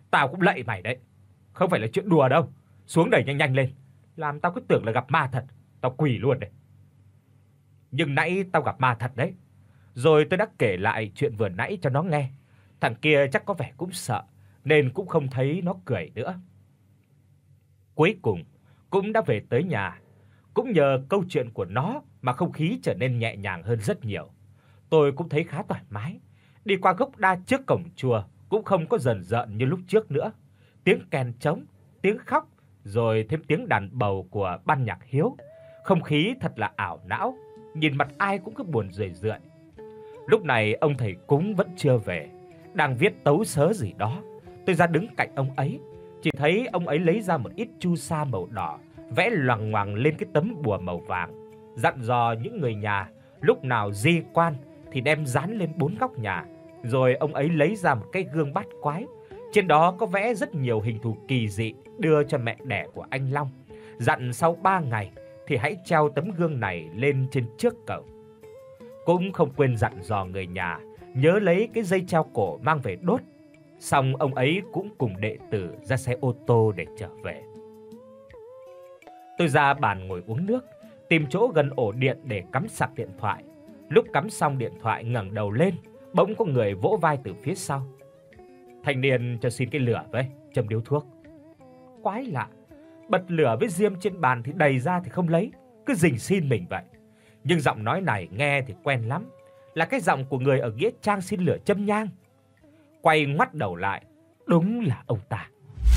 Tao cũng lạy mày đấy. Không phải là chuyện đùa đâu. Xuống đẩy nhanh nhanh lên. Làm tao cứ tưởng là gặp ma thật. Tao quỳ luôn đây. Nhưng nãy tao gặp ma thật đấy. Rồi tôi đã kể lại chuyện vừa nãy cho nó nghe. Thằng kia chắc có vẻ cũng sợ nên cũng không thấy nó cười nữa. Cuối cùng cũng đã về tới nhà. Cũng nhờ câu chuyện của nó mà không khí trở nên nhẹ nhàng hơn rất nhiều. Tôi cũng thấy khá thoải mái. Đi qua gốc đa trước cổng chùa cũng không có rần rợn như lúc trước nữa. Tiếng kèn trống, tiếng khóc, rồi thêm tiếng đàn bầu của ban nhạc Hiếu. Không khí thật là ảo não, nhìn mặt ai cũng cứ buồn rười rượi. Lúc này ông thầy cúng vẫn chưa về, đang viết tấu sớ gì đó. Tôi ra đứng cạnh ông ấy, chỉ thấy ông ấy lấy ra một ít chu sa màu đỏ, vẽ loằng ngoằng lên cái tấm bùa màu vàng, dặn dò những người nhà lúc nào di quan thì đem dán lên bốn góc nhà. Rồi ông ấy lấy ra một cái gương bát quái, trên đó có vẽ rất nhiều hình thù kỳ dị đưa cho mẹ đẻ của anh Long, dặn sau ba ngày thì hãy treo tấm gương này lên trên trước cổng. Cũng không quên dặn dò người nhà nhớ lấy cái dây treo cổ mang về đốt. Xong ông ấy cũng cùng đệ tử ra xe ô tô để trở về. Tôi ra bàn ngồi uống nước, tìm chỗ gần ổ điện để cắm sạc điện thoại. Lúc cắm xong điện thoại ngẩng đầu lên, bỗng có người vỗ vai từ phía sau. Thanh niên cho xin cái lửa với, châm điếu thuốc. Quái lạ, bật lửa với diêm trên bàn thì đầy ra thì không lấy, cứ rình xin mình vậy. Nhưng giọng nói này nghe thì quen lắm, là cái giọng của người ở nghĩa trang xin lửa châm nhang. Quay ngoắt đầu lại, đúng là ông ta.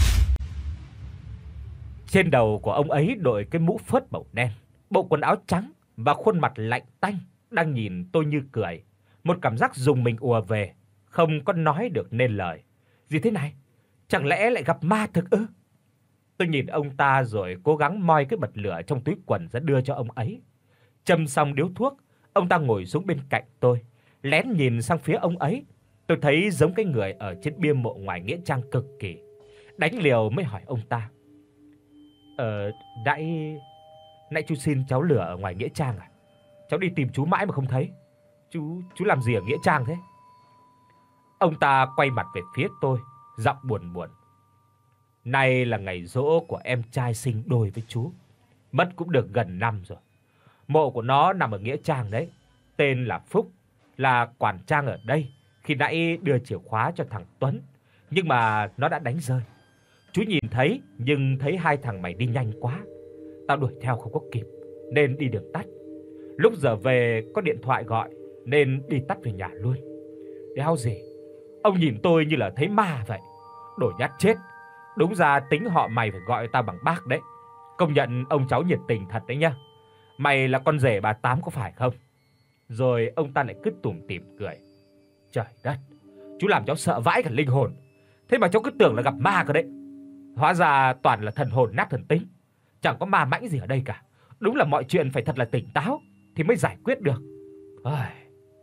Trên đầu của ông ấy đội cái mũ phớt màu đen, bộ quần áo trắng và khuôn mặt lạnh tanh đang nhìn tôi như cười. Một cảm giác rùng mình ùa về, không có nói được nên lời. Gì thế này? Chẳng lẽ lại gặp ma thực ư? Tôi nhìn ông ta rồi cố gắng moi cái bật lửa trong túi quần ra đưa cho ông ấy. Châm xong điếu thuốc, ông ta ngồi xuống bên cạnh tôi, lén nhìn sang phía ông ấy. Tôi thấy giống cái người ở trên bia mộ ngoài nghĩa trang cực kỳ. Đánh liều mới hỏi ông ta. Ờ, nãy nãy chú xin cháu lửa ở ngoài nghĩa trang à? Cháu đi tìm chú mãi mà không thấy. Chú chú làm gì ở nghĩa trang thế? Ông ta quay mặt về phía tôi, giọng buồn buồn. Nay là ngày giỗ của em trai sinh đôi với chú. Mất cũng được gần năm rồi. Mộ của nó nằm ở nghĩa trang đấy, tên là Phúc, là quản trang ở đây. Khi nãy đưa chìa khóa cho thằng Tuấn, nhưng mà nó đã đánh rơi. Chú nhìn thấy nhưng thấy hai thằng mày đi nhanh quá. Tao đuổi theo không có kịp nên đi đường tắt. Lúc giờ về có điện thoại gọi nên đi tắt về nhà luôn. Đéo gì, ông nhìn tôi như là thấy ma vậy. Đồ nhát chết. Đúng ra tính họ mày phải gọi tao bằng bác đấy. Công nhận ông cháu nhiệt tình thật đấy nhá. Mày là con rể bà Tám có phải không? Rồi ông ta lại cứ tủm tỉm cười. Trời đất, chú làm cháu sợ vãi cả linh hồn. Thế mà cháu cứ tưởng là gặp ma cơ đấy. Hóa ra toàn là thần hồn nát thần tính. Chẳng có ma mãnh gì ở đây cả. Đúng là mọi chuyện phải thật là tỉnh táo thì mới giải quyết được. Ai...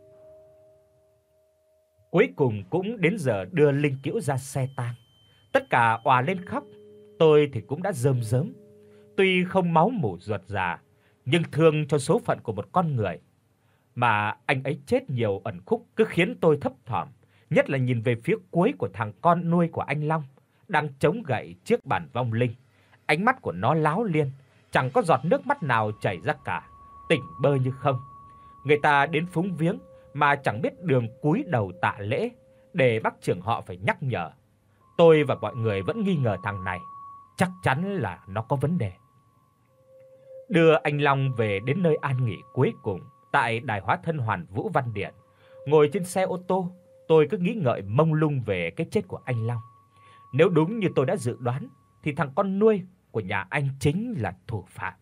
Cuối cùng cũng đến giờ đưa linh cữu ra xe tang. Tất cả òa lên khóc. Tôi thì cũng đã rơm rớm. Tuy không máu mủ ruột già, nhưng thương cho số phận của một con người. Mà anh ấy chết nhiều ẩn khúc cứ khiến tôi thấp thỏm, nhất là nhìn về phía cuối của thằng con nuôi của anh Long, đang chống gậy trước bàn vong linh. Ánh mắt của nó láo liên, chẳng có giọt nước mắt nào chảy ra cả, tỉnh bơ như không. Người ta đến phúng viếng mà chẳng biết đường cúi đầu tạ lễ, để bác trưởng họ phải nhắc nhở. Tôi và mọi người vẫn nghi ngờ thằng này, chắc chắn là nó có vấn đề. Đưa anh Long về đến nơi an nghỉ cuối cùng, tại Đài Hóa Thân Hoàn Vũ Văn Điện. Ngồi trên xe ô tô, tôi cứ nghĩ ngợi mông lung về cái chết của anh Long. Nếu đúng như tôi đã dự đoán thì thằng con nuôi của nhà anh chính là thủ phạm.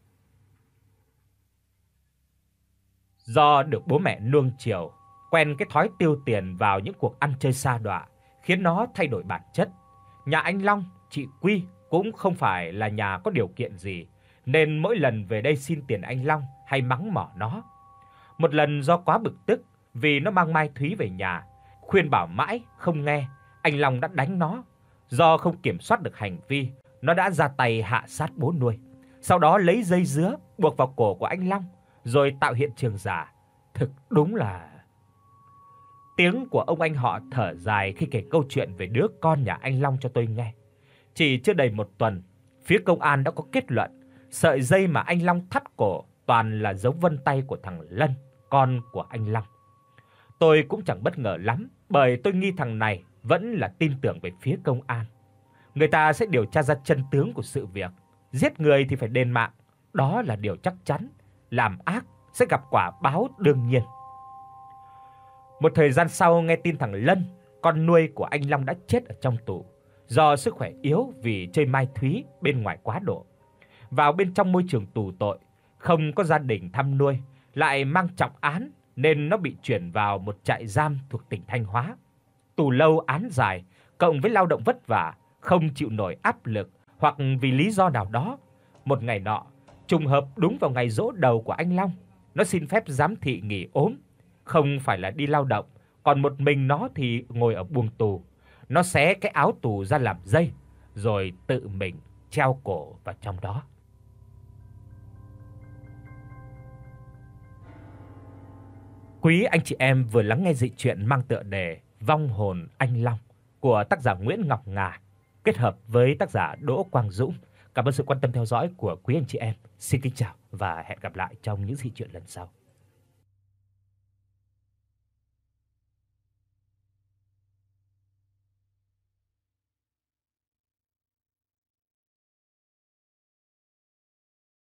Do được bố mẹ nuông chiều, quen cái thói tiêu tiền vào những cuộc ăn chơi sa đọa, khiến nó thay đổi bản chất. Nhà anh Long, chị Quy cũng không phải là nhà có điều kiện gì, nên mỗi lần về đây xin tiền anh Long hay mắng mỏ nó. Một lần do quá bực tức vì nó mang Mai Thúy về nhà, khuyên bảo mãi không nghe, anh Long đã đánh nó. Do không kiểm soát được hành vi, nó đã ra tay hạ sát bố nuôi. Sau đó lấy dây dứa buộc vào cổ của anh Long rồi tạo hiện trường giả. Thực đúng là... Tiếng của ông anh họ thở dài khi kể câu chuyện về đứa con nhà anh Long cho tôi nghe. Chỉ chưa đầy một tuần, phía công an đã có kết luận sợi dây mà anh Long thắt cổ toàn là dấu vân tay của thằng Lân, con của anh Long. Tôi cũng chẳng bất ngờ lắm, bởi tôi nghi thằng này vẫn là tin tưởng về phía công an. Người ta sẽ điều tra ra chân tướng của sự việc. Giết người thì phải đền mạng, đó là điều chắc chắn. Làm ác sẽ gặp quả báo đương nhiên. Một thời gian sau nghe tin thằng Lân, con nuôi của anh Long đã chết ở trong tù do sức khỏe yếu vì chơi mai thúy bên ngoài quá độ. Vào bên trong môi trường tù tội, không có gia đình thăm nuôi, lại mang trọng án nên nó bị chuyển vào một trại giam thuộc tỉnh Thanh Hóa. Tù lâu án dài, cộng với lao động vất vả, không chịu nổi áp lực hoặc vì lý do nào đó, một ngày nọ, trùng hợp đúng vào ngày giỗ đầu của anh Long, nó xin phép giám thị nghỉ ốm, không phải là đi lao động, còn một mình nó thì ngồi ở buồng tù. Nó xé cái áo tù ra làm dây, rồi tự mình treo cổ vào trong đó. Quý anh chị em vừa lắng nghe dị truyện mang tựa đề Vong hồn anh Long của tác giả Nguyễn Ngọc Ngà kết hợp với tác giả Đỗ Quang Dũng. Cảm ơn sự quan tâm theo dõi của quý anh chị em. Xin kính chào và hẹn gặp lại trong những dị truyện lần sau.